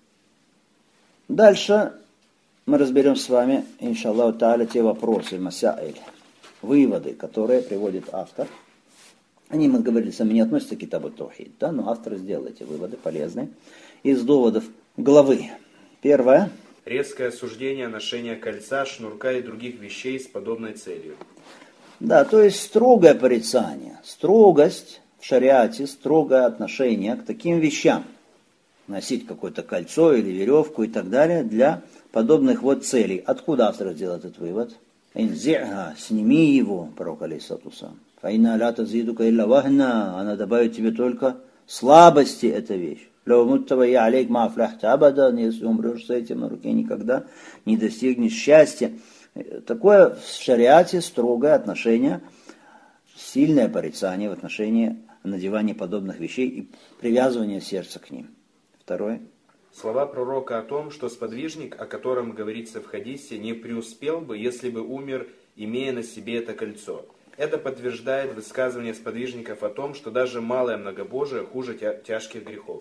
Дальше мы разберем с вами, иншаллаху тааля, те вопросы, масаиль, выводы, которые приводит автор. Они, мы говорили, сами не относятся к китабу таухид, да, но автор сделал эти выводы полезные из доводов главы. Первое. Резкое осуждение ношения кольца, шнурка и других вещей с подобной целью. Да, то есть строгое порицание, строгость в шариате, строгое отношение к таким вещам. Носить какое-то кольцо или веревку и так далее для подобных вот целей. Откуда автор сделал этот вывод? Инзи'ха, сними его, пророк алейхиссалату вассалам. Фаина ля тазидука илля вахна, она добавит тебе только слабости, эта вещь. Лау муттава я алейк ма афляхта абада, если умрешь с этим на руке, никогда не достигнешь счастья. Такое в шариате строгое отношение, сильное порицание в отношении надевания подобных вещей и привязывания сердца к ним. Второе. Слова пророка о том, что сподвижник, о котором говорится в хадисе, не преуспел бы, если бы умер, имея на себе это кольцо. Это подтверждает высказывание сподвижников о том, что даже малое многобожие хуже тяжких грехов.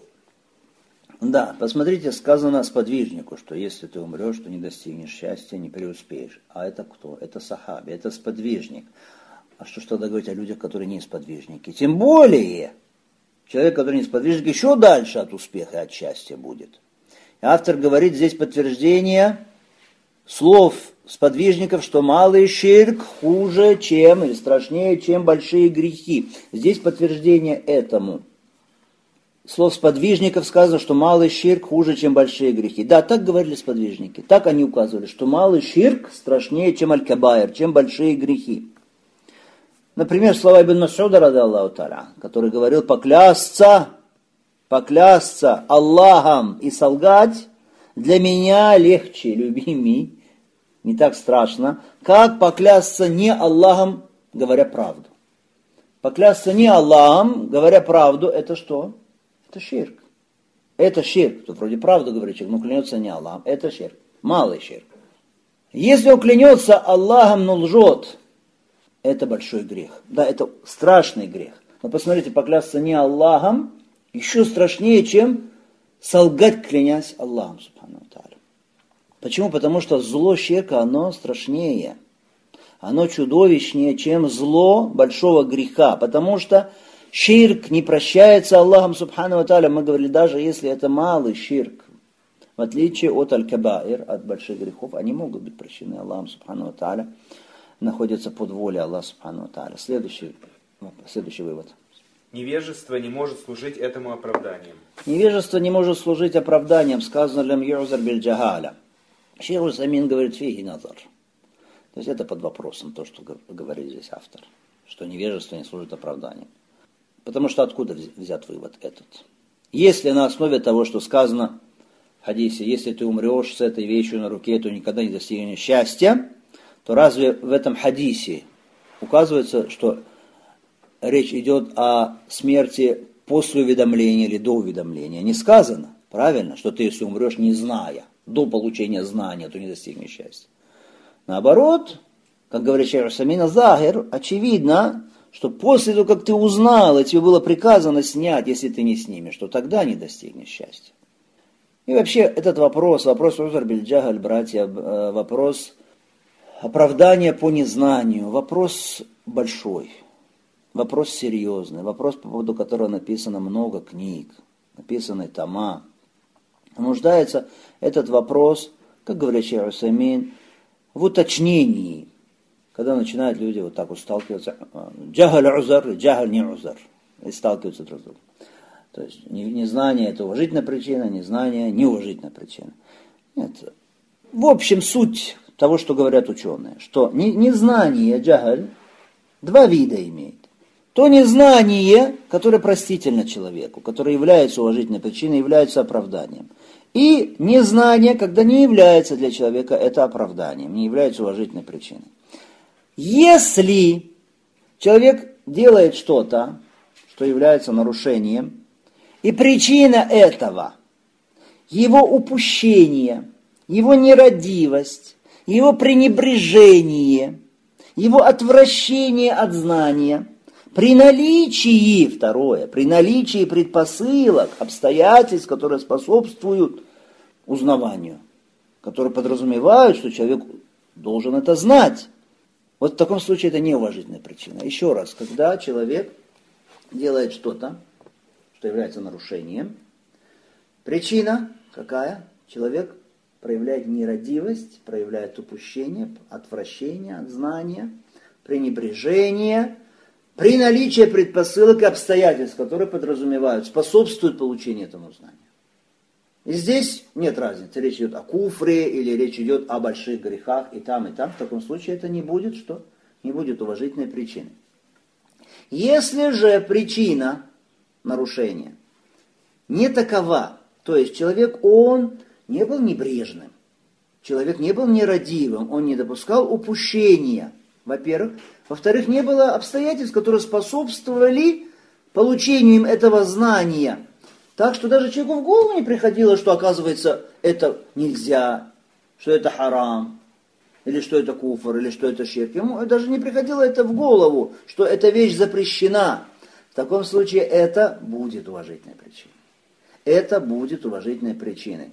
Да, посмотрите, сказано сподвижнику, что если ты умрешь, то не достигнешь счастья, не преуспеешь. А это кто? Это сахаби, это сподвижник. А что ж тогда говорить о людях, которые не сподвижники? Тем более, человек, который не сподвижник, еще дальше от успеха и от счастья будет. Автор говорит здесь подтверждение слов сподвижников, что малый ширк хуже, чем, или страшнее, чем большие грехи. Здесь подтверждение этому. Слов сподвижников сказано, что малый ширк хуже, чем большие грехи. Да, так говорили сподвижники. Так они указывали, что малый ширк страшнее, чем аль-кабаир, чем большие грехи. Например, слова Ибн Мас'уда, ради Аллаху та'аля, который говорил поклясться Аллахом и солгать для меня легче, любимый, не так страшно, как поклясться не Аллахом, говоря правду. Поклясться не Аллахом, говоря правду, это что? Это ширк. Это ширк. Тут вроде правду говорит человек, но клянется не Аллахом. Это ширк. Малый ширк. Если он клянется Аллахом, но лжет, это большой грех. Да, это страшный грех. Но посмотрите, поклясться не Аллахом еще страшнее, чем солгать, клянясь Аллахом, субхану тааля. Почему? Потому что зло ширка, оно страшнее. Оно чудовищнее, чем зло большого греха. Потому что ширк не прощается Аллахом, субхану тааля. Мы говорили, даже если это малый ширк, в отличие от аль-кабаир, от больших грехов, они могут быть прощены Аллахом, субхану тааля, находятся под волей Аллаха, субхану тааля. Следующий вывод. Невежество не может служить этому оправданием. Невежество не может служить оправданием. Сказано лям юзар биль джагаля. Шейх Усаймин говорит фиги назар. То есть это под вопросом то, что говорит здесь автор. Что невежество не служит оправданием. Потому что откуда взят вывод этот? Если на основе того, что сказано в хадисе, если ты умрешь с этой вещью на руке, то никогда не достигнешь счастья, то разве в этом хадисе указывается, что речь идет о смерти после уведомления или до уведомления? Не сказано, правильно, что ты, если умрешь, не зная, до получения знания, то не достигнешь счастья. Наоборот, как говорит шейх Усаймин, захир, очевидно, что после того, как ты узнал, и тебе было приказано снять, если ты не снимешь, то тогда не достигнешь счастья. И вообще этот вопрос узр биль джагаль, братья, вопрос оправдания по незнанию, вопрос большой. Вопрос серьезный, вопрос, по поводу которого написано много книг, написаны тома. Нуждается этот вопрос, как говорит шейх Усаймин, в уточнении, когда начинают люди вот так вот сталкиваться, джагаль узар, джагаль не узар, и сталкиваются друг с другом. То есть незнание это уважительная причина, незнание неуважительная причина. Нет. В общем, суть того, что говорят ученые, что незнание, джагаль, два вида имеет. То незнание, которое простительно человеку, которое является уважительной причиной, является оправданием. И незнание, когда не является для человека это оправданием, не является уважительной причиной. Если человек делает что-то, что является нарушением, и причина этого, его упущение, его нерадивость, его пренебрежение, его отвращение от знания, при наличии, второе, при наличии предпосылок, обстоятельств, которые способствуют узнаванию, которые подразумевают, что человек должен это знать. Вот в таком случае это неуважительная причина. Еще раз, когда человек делает что-то, что является нарушением, причина какая? Человек проявляет нерадивость, проявляет упущение, отвращение от знания, пренебрежение, при наличии предпосылок и обстоятельств, которые подразумевают, способствуют получению этому знания. И здесь нет разницы, речь идет о куфре или речь идет о больших грехах и там, и там. В таком случае это не будет что? Не будет уважительной причины. Если же причина нарушения не такова, то есть человек, он не был небрежным, человек не был нерадивым, он не допускал упущения, во-первых. Во-вторых, не было обстоятельств, которые способствовали получению им этого знания. Так что даже человеку в голову не приходило, что, оказывается, это нельзя, что это харам, или что это куфр, или что это ширк. Ему даже не приходило это в голову, что эта вещь запрещена. В таком случае это будет уважительной причиной. Это будет уважительной причиной.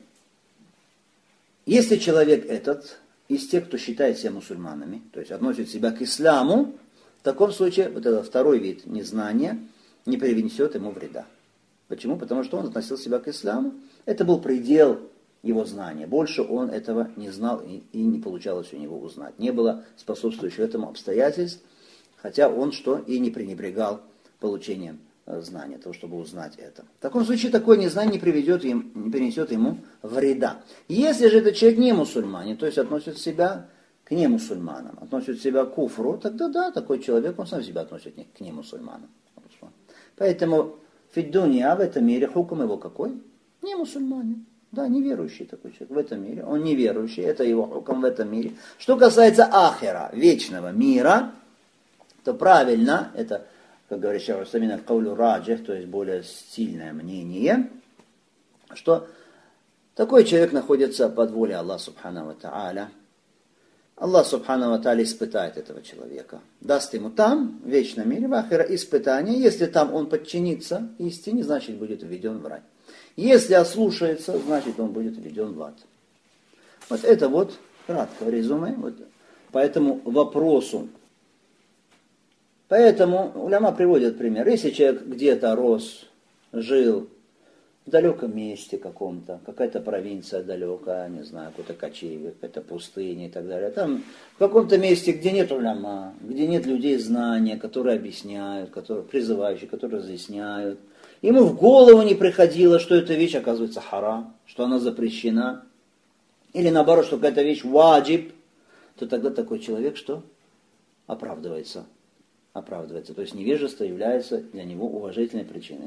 Если человек этот из тех, кто считает себя мусульманами, то есть относит себя к исламу, В таком случае вот этот второй вид незнания не принесет ему вреда. Почему? Потому что он относил себя к исламу. Это был предел его знания. Больше он этого не знал и не получалось у него узнать. Не было способствующих этому обстоятельств, хотя он что и не пренебрегал получением знания, того, чтобы узнать это. В таком случае такое незнание не принесет ему вреда. Если же этот человек не мусульманин, то есть относит себя к немусульманам, относит себя к куфру, тогда да, такой человек, он сам себя относит к немусульманам. Поэтому фиддуния в этом мире хукм его какой? Не мусульманин. Да, неверующий такой человек в этом мире. Он неверующий, это его хукм в этом мире. Что касается ахира, вечного мира, то правильно, это, как говорит Шейх Усаймин, каулю раджих, то есть более сильное мнение, что такой человек находится под волей Аллаха Субхану ва Тааля. Аллах Субхану ва Тааля испытает этого человека. Даст ему там, в вечном мире, в ахира, испытание. Если там он подчинится истине, значит будет введен в рай. Если ослушается, значит он будет введен в ад. Вот это вот кратко резюме. Вот. По этому вопросу. Поэтому уляма приводит пример. Если человек где-то рос, жил в далеком месте каком-то, какая-то провинция далекая, не знаю, какой-то кочевье, какая-то пустыня и так далее. Там в каком-то месте, где нет уляма, где нет людей знания, которые объясняют, которые призывающие, которые разъясняют. Ему в голову не приходило, что эта вещь оказывается харам, что она запрещена. Или наоборот, что какая-то вещь ваджиб, то тогда такой человек что? Оправдывается. То есть невежество является для него уважительной причиной.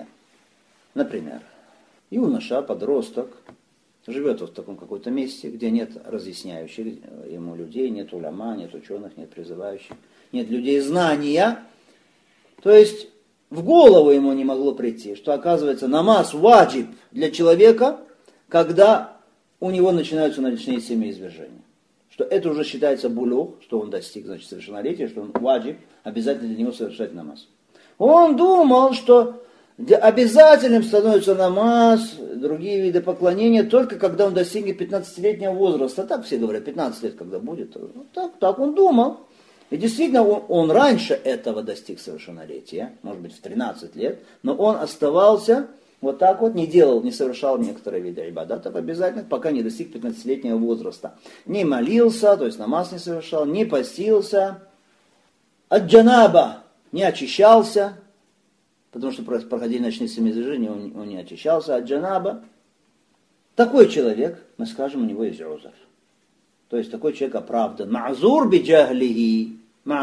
Например, юноша, подросток, живет в таком каком-то месте, где нет разъясняющих ему людей, нет уляма, нет ученых, нет призывающих, нет людей знания. То есть в голову ему не могло прийти, что оказывается намаз ваджиб для человека, когда у него начинаются ночные семяизвержения. Что это уже считается булюх, что он достиг, значит, совершеннолетия, что он ваджиб, обязательно для него совершать намаз. Он думал, что обязательным становится намаз, другие виды поклонения, только когда он достигнет 15-летнего возраста. Так все говорят, 15 лет когда будет. Так он думал. И действительно, он раньше этого достиг совершеннолетия, может быть, в 13 лет, но он оставался вот так вот, не совершал некоторые виды ибадатов обязательно, пока не достиг 15-летнего возраста. Не молился, то есть намаз не совершал, не постился, от джанаба не очищался, потому что проходили ночные семяизвержения, он не очищался от джанаба. Такой человек, мы скажем, у него есть узр. То есть такой человек оправдан. Ма'зур би джахлихи.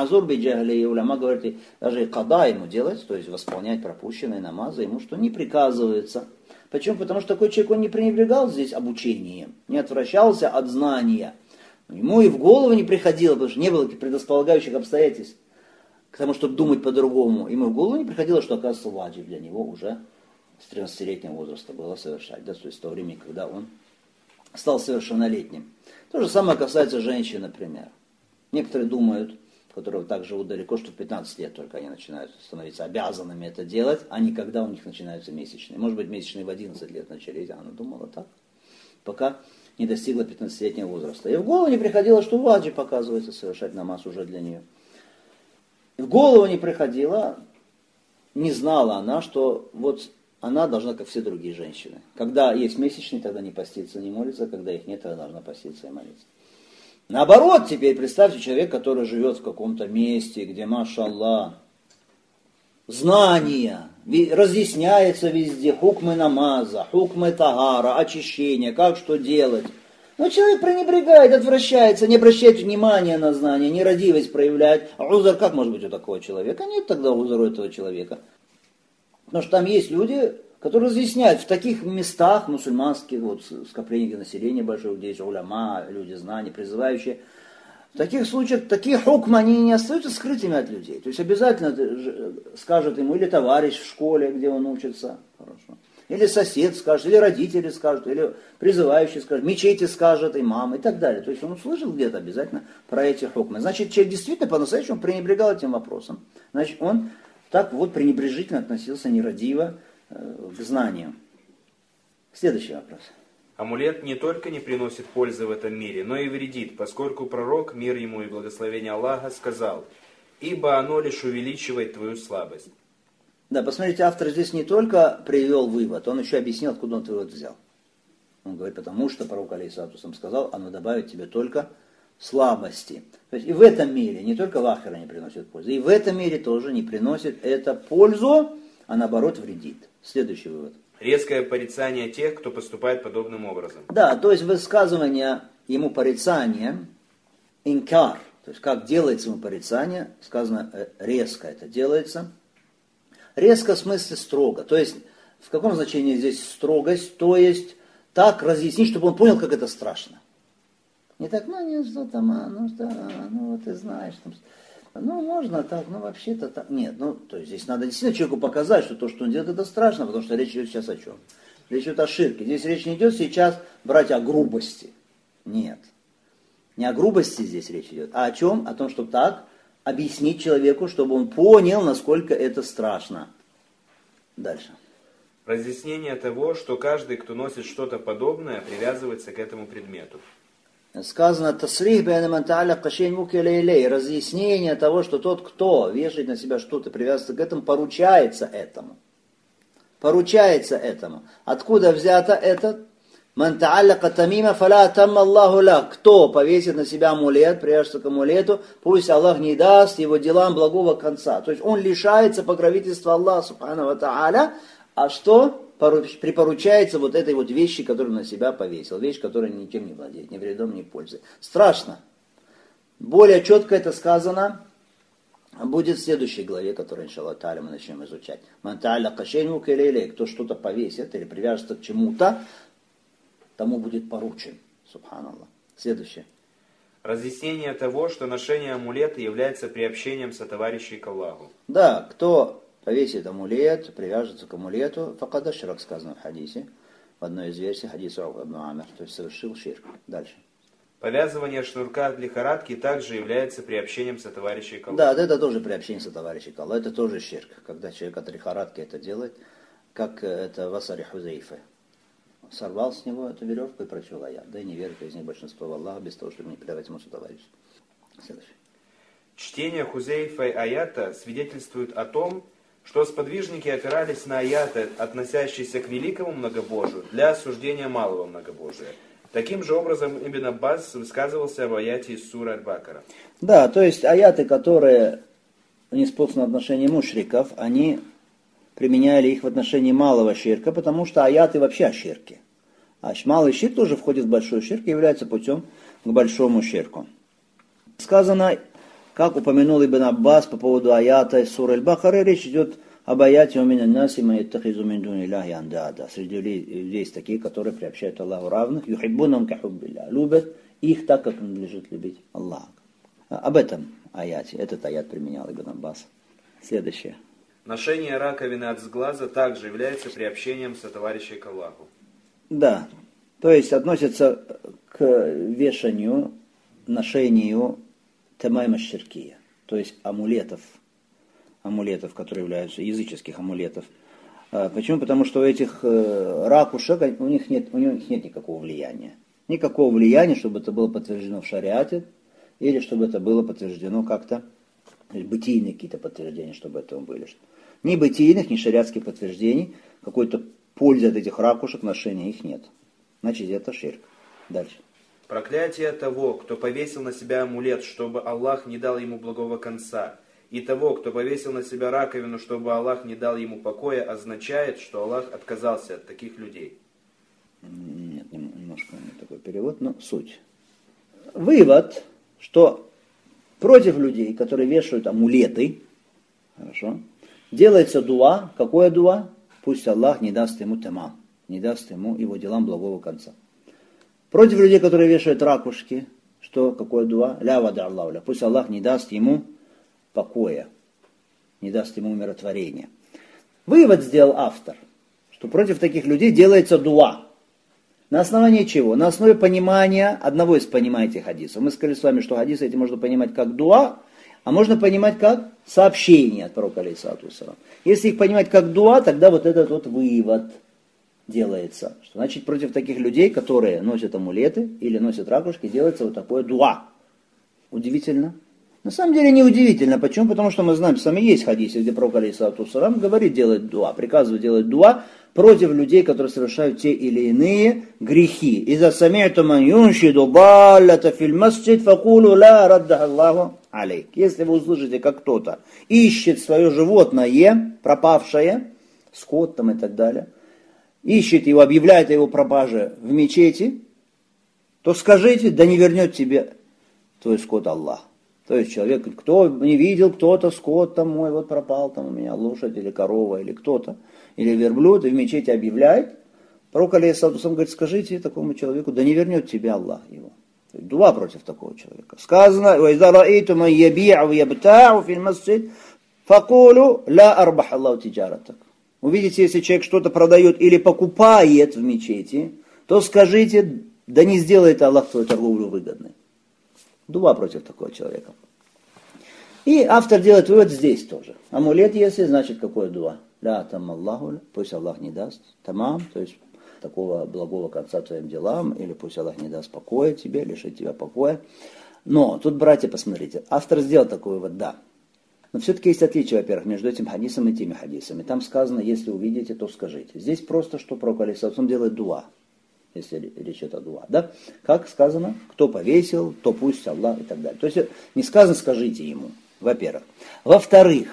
Уляма говорит, даже и када ему делать, то есть восполнять пропущенные намазы, ему что не приказывается. Почему? Потому что такой человек, он не пренебрегал здесь обучением, не отвращался от знания. Ему и в голову не приходило, потому что не было предрасполагающих обстоятельств к тому, чтобы думать по-другому. Ему в голову не приходило, что, оказывается, ваджиб для него уже с 13-летнего возраста было совершать. Да, то есть в то время, когда он стал совершеннолетним. То же самое касается женщин, например. Некоторые думают, которые так живут далеко, что в 15 лет только они начинают становиться обязанными это делать, а не когда у них начинаются месячные. Может быть, месячные в 11 лет начались, а она думала так, пока не достигла 15-летнего возраста. И в голову не приходило, что ваджиб показывается совершать намаз уже для нее. И в голову не приходило, не знала она, что вот она должна, как все другие женщины. Когда есть месячные, тогда не поститься, не молиться, когда их нет, тогда должна поститься и молиться. Наоборот, теперь представьте человек, который живет в каком-то месте, где, машаллах, знания, разъясняется везде, хукмы намаза, хукмы тагара, очищение, как что делать. Но человек пренебрегает, отвращается, не обращает внимания на знания, нерадивость проявляет. А узр как может быть у такого человека? Нет тогда узра у этого человека. Потому что там есть люди, которые разъясняют в таких местах мусульманских, вот скопления населения большого, где есть уляма, люди знания, призывающие. В таких случаях такие хукмы, они не остаются скрытыми от людей. То есть обязательно скажет ему или товарищ в школе, где он учится, хорошо, или сосед скажет, или родители скажут, или призывающий скажет, мечети скажет, имам и так далее. То есть он услышал где-то обязательно про эти хукмы. Значит, человек действительно по-настоящему пренебрегал этим вопросом. Значит, он так вот пренебрежительно относился нерадиво к знаниям. Следующий вопрос. Амулет не только не приносит пользы в этом мире, но и вредит, поскольку пророк, мир ему и благословение Аллаха, сказал: ибо оно лишь увеличивает твою слабость. Да, посмотрите, автор здесь не только привел вывод, он еще объяснил, откуда он вывод взял. Он говорит, потому что пророк алейхиссалату вассалам сказал, оно добавит тебе только слабости. То есть и в этом мире, не только в ахире не приносит пользу, и в этом мире тоже не приносит это пользу, а наоборот вредит. Следующий вывод. Резкое порицание тех, кто поступает подобным образом. Да, то есть высказывание ему порицания, инкар, то есть как делается ему порицание, сказано резко это делается. Резко в смысле строго. То есть в каком значении здесь строгость? То есть так разъяснить, чтобы он понял, как это страшно. Не так, ну не что там, ну вот ты знаешь, там, ну можно так, ну вообще-то так. Нет, ну то есть здесь надо действительно человеку показать, что то, что он делает, это страшно, потому что речь идет сейчас о чем? Речь идет о ширке. Здесь речь не идет сейчас, братья, о грубости. Нет. Не о грубости здесь речь идет, а о чем? О том, чтобы так объяснить человеку, чтобы он понял, насколько это страшно. Дальше. Разъяснение того, что каждый, кто носит что-то подобное, привязывается к этому предмету. Сказано, таслих бэйнаман та'аля кашейн мукелейлей, разъяснение того, что тот, кто вешает на себя что-то, привязывается к этому, поручается этому. Поручается этому. Откуда взято это? Ман та'алляка тамима фаля тамма Аллаху ля. Кто повесит на себя амулет, привяжется к амулету, пусть Аллах не даст его делам благого конца. То есть он лишается покровительства Аллаха субхану ва та'аля, а что? Припоручается вот этой вот вещи, которую на себя повесил. Вещь, которая никем не владеет, ни вредом, ни пользой. Страшно. Более четко это сказано будет в следующей главе, которую, иншаллах та'аля, мы начнем изучать. Ман та'алля кашейн мукелейлей. Кто что-то повесит или привяжется к чему-то, тому будет поручен. Субханаллах. Следующее. Разъяснение того, что ношение амулета является приобщением сотоварищей к Аллаху. Да, кто повесит амулет, привяжется к амулету, факад ашрак, сказано в хадисе, в одной из версий хадиса ибн Амир, то есть совершил ширк. Дальше. Повязывание шнурка от лихорадки также является приобщением сотоварищей к Аллаху. Да, это тоже приобщение сотоварищей к Аллаху, это тоже ширк, когда человек от лихорадки это делает, как это в асаре Хузейфы. Сорвал с него эту веревку и прочел аят. Да и не верит из них большинство в Аллаха, без того, чтобы не предавать ему сотоварищей. Следующее. Чтение Хузейфа и аята свидетельствует о том, что сподвижники опирались на аяты, относящиеся к великому многобожию, для осуждения малого многобожия. Таким же образом Ибн Аббас высказывался об аяте из суры Аль-Бакара. Да, то есть аяты, которые неспосланы в отношении мушриков, они применяли их в отношении малого ширка, потому что аяты вообще о ширке. А малый ширк тоже входит в большой ширк и является путем к большому ширку. Сказано, как упомянул Ибн Аббас по поводу аята из суры Аль-Бакара, речь идет об аяте «Умин аннаси ма яттахизу мин дуни Аллахи андада». Среди людей есть такие, которые приобщают Аллаху равных, юхиббунам ка хуббилля, любят их так, как надлежит любить Аллаха. Об этом аяте, этот аят применял Ибн Аббас. Следующее. Ношение раковины от сглаза также является приобщением сотоварищей к Аллаху. Да, то есть относится к вешанию, ношению тамайма ширкия, то есть амулетов, которые являются языческих амулетов. Почему? Потому что у этих ракушек у них нет никакого влияния. Никакого влияния, чтобы это было подтверждено в шариате, или чтобы это было подтверждено как-то, бытийные какие-то подтверждения, чтобы это были. Ни бытийных, ни шариатских подтверждений, какой-то пользы от этих ракушек, ношения их нет. Значит, это ширк. Дальше. Проклятие того, кто повесил на себя амулет, чтобы Аллах не дал ему благого конца, и того, кто повесил на себя раковину, чтобы Аллах не дал ему покоя, означает, что Аллах отказался от таких людей. Нет, немножко не такой перевод, но суть. Вывод, что против людей, которые вешают амулеты, хорошо, делается дуа. Какое дуа? Пусть Аллах не даст ему тамам, не даст ему его делам благого конца. Против людей, которые вешают ракушки, что? Какое дуа? Ля вада Аллаху. Пусть Аллах не даст ему покоя, не даст ему умиротворения. Вывод сделал автор, что против таких людей делается дуа. На основании чего? На основе понимания одного из пониманий этих хадисов. Мы сказали с вами, что хадисы эти можно понимать как дуа, а можно понимать как сообщение от пророка алейхиссалату вассалам. Если их понимать как дуа, тогда вот этот вот вывод делается. Что значит против таких людей, которые носят амулеты или носят ракушки, делается вот такое дуа. Удивительно. На самом деле неудивительно. Почему? Потому что мы знаем, сами есть хадисы, где пророк алейхиссалату вассалам говорит делать дуа, приказывает делать дуа против людей, которые совершают те или иные грехи. «Иза сами'ту ман юншиду даллата фил масджид, факулу ла раддаха Аллаху алейк». Если вы услышите, как кто-то ищет свое животное, пропавшее, скот там и так далее, ищет его, объявляет о его пропаже в мечети, то скажите, да не вернет тебе твой скот Аллах. То есть человек, кто не видел, кто-то, скот там мой, вот пропал там у меня лошадь или корова, или кто-то, или верблюд, и в мечети объявляет. Пророк алейхиссалату вассалам говорит, скажите такому человеку, да не вернет тебе Аллах его. Дуа против такого человека. Сказано, وَإِذَا رَأَيْتُمْ مَنْ يَبِيعُ وَيَبْتَاعُ فِي الْمَسْجِدِ فَقُولُوا لَا أَرْبَحَ اللَّهُ تِجَارَتَكَ. Увидите, если человек что-то продает или покупает в мечети, то скажите, да не сделает Аллах твою торговлю выгодной. Дуа против такого человека. И автор делает вывод здесь тоже. Амулет, если, значит, какое дуа? Ля там Аллаху, пусть Аллах не даст. Тамам, то есть такого благого конца твоим делам, или пусть Аллах не даст покоя тебе, лишит тебя покоя. Но тут, братья, посмотрите, автор сделал такой вывод, да. Но все-таки есть отличие, во-первых, между этим хадисом и теми хадисами. Там сказано, если увидите, то скажите. Здесь просто, что пророк алейхиссалату вассалам делает дуа. Если речь идет о дуа, да? Как сказано, кто повесил, то пусть Аллах и так далее. То есть не сказано, скажите ему, во-первых. Во-вторых,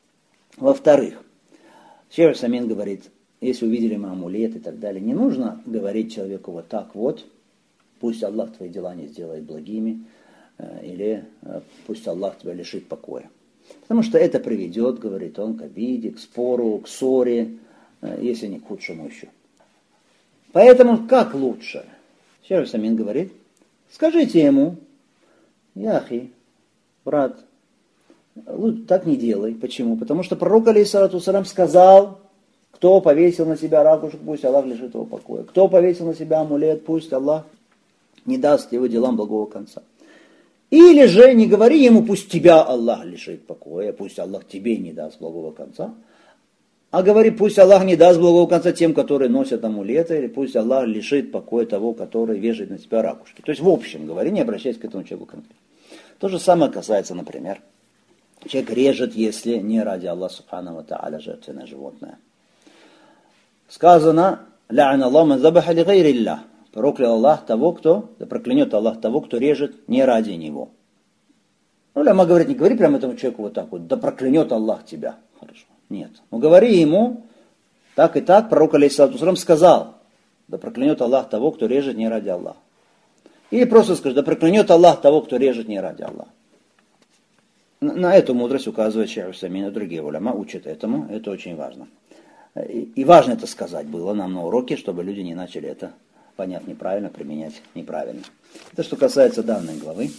Шейх Самин говорит, если увидели мы амулет и так далее, не нужно говорить человеку вот так вот, пусть Аллах твои дела не сделает благими, или пусть Аллах тебя лишит покоя. Потому что это приведет, говорит он, к обиде, к спору, к ссоре, если не к худшему еще. Поэтому как лучше? Шейх Самин говорит, скажите ему, яхи, брат, так не делай. Почему? Потому что пророк алейхиссалату вассалам сказал, кто повесил на себя ракушек, пусть Аллах лишит его покоя. Кто повесил на себя амулет, пусть Аллах не даст его делам благого конца. Или же не говори ему, пусть тебя Аллах лишит покоя, пусть Аллах тебе не даст благого конца. А говори, пусть Аллах не даст благого конца тем, которые носят амулеты, или пусть Аллах лишит покоя того, который вешает на себя ракушки. То есть в общем говори, не обращаясь к этому человеку конкретно. То же самое касается, например, человек режет, если не ради Аллаха субханаху ва тааля жертвенное животное. Сказано, «Ля'ана Аллаху ман забаха ли гайри Аллах». Проклял Аллах того, кто, да проклянет Аллах того, кто режет не ради него. Ну, ляма говорит, не говори прямо этому человеку вот так вот, да проклянет Аллах тебя. Хорошо. Нет. Но говори ему, так и так, пророк алейхиссалату вассалам сказал, да проклянет Аллах того, кто режет не ради Аллаха. Или просто скажи, да проклянет Аллах того, кто режет не ради Аллаха. На эту мудрость указывает Шейх Самин и другие уляма, учат этому, это очень важно. И важно это сказать было нам на уроке, чтобы люди не начали это, поняв неправильно, применять неправильно. Это что касается данной главы.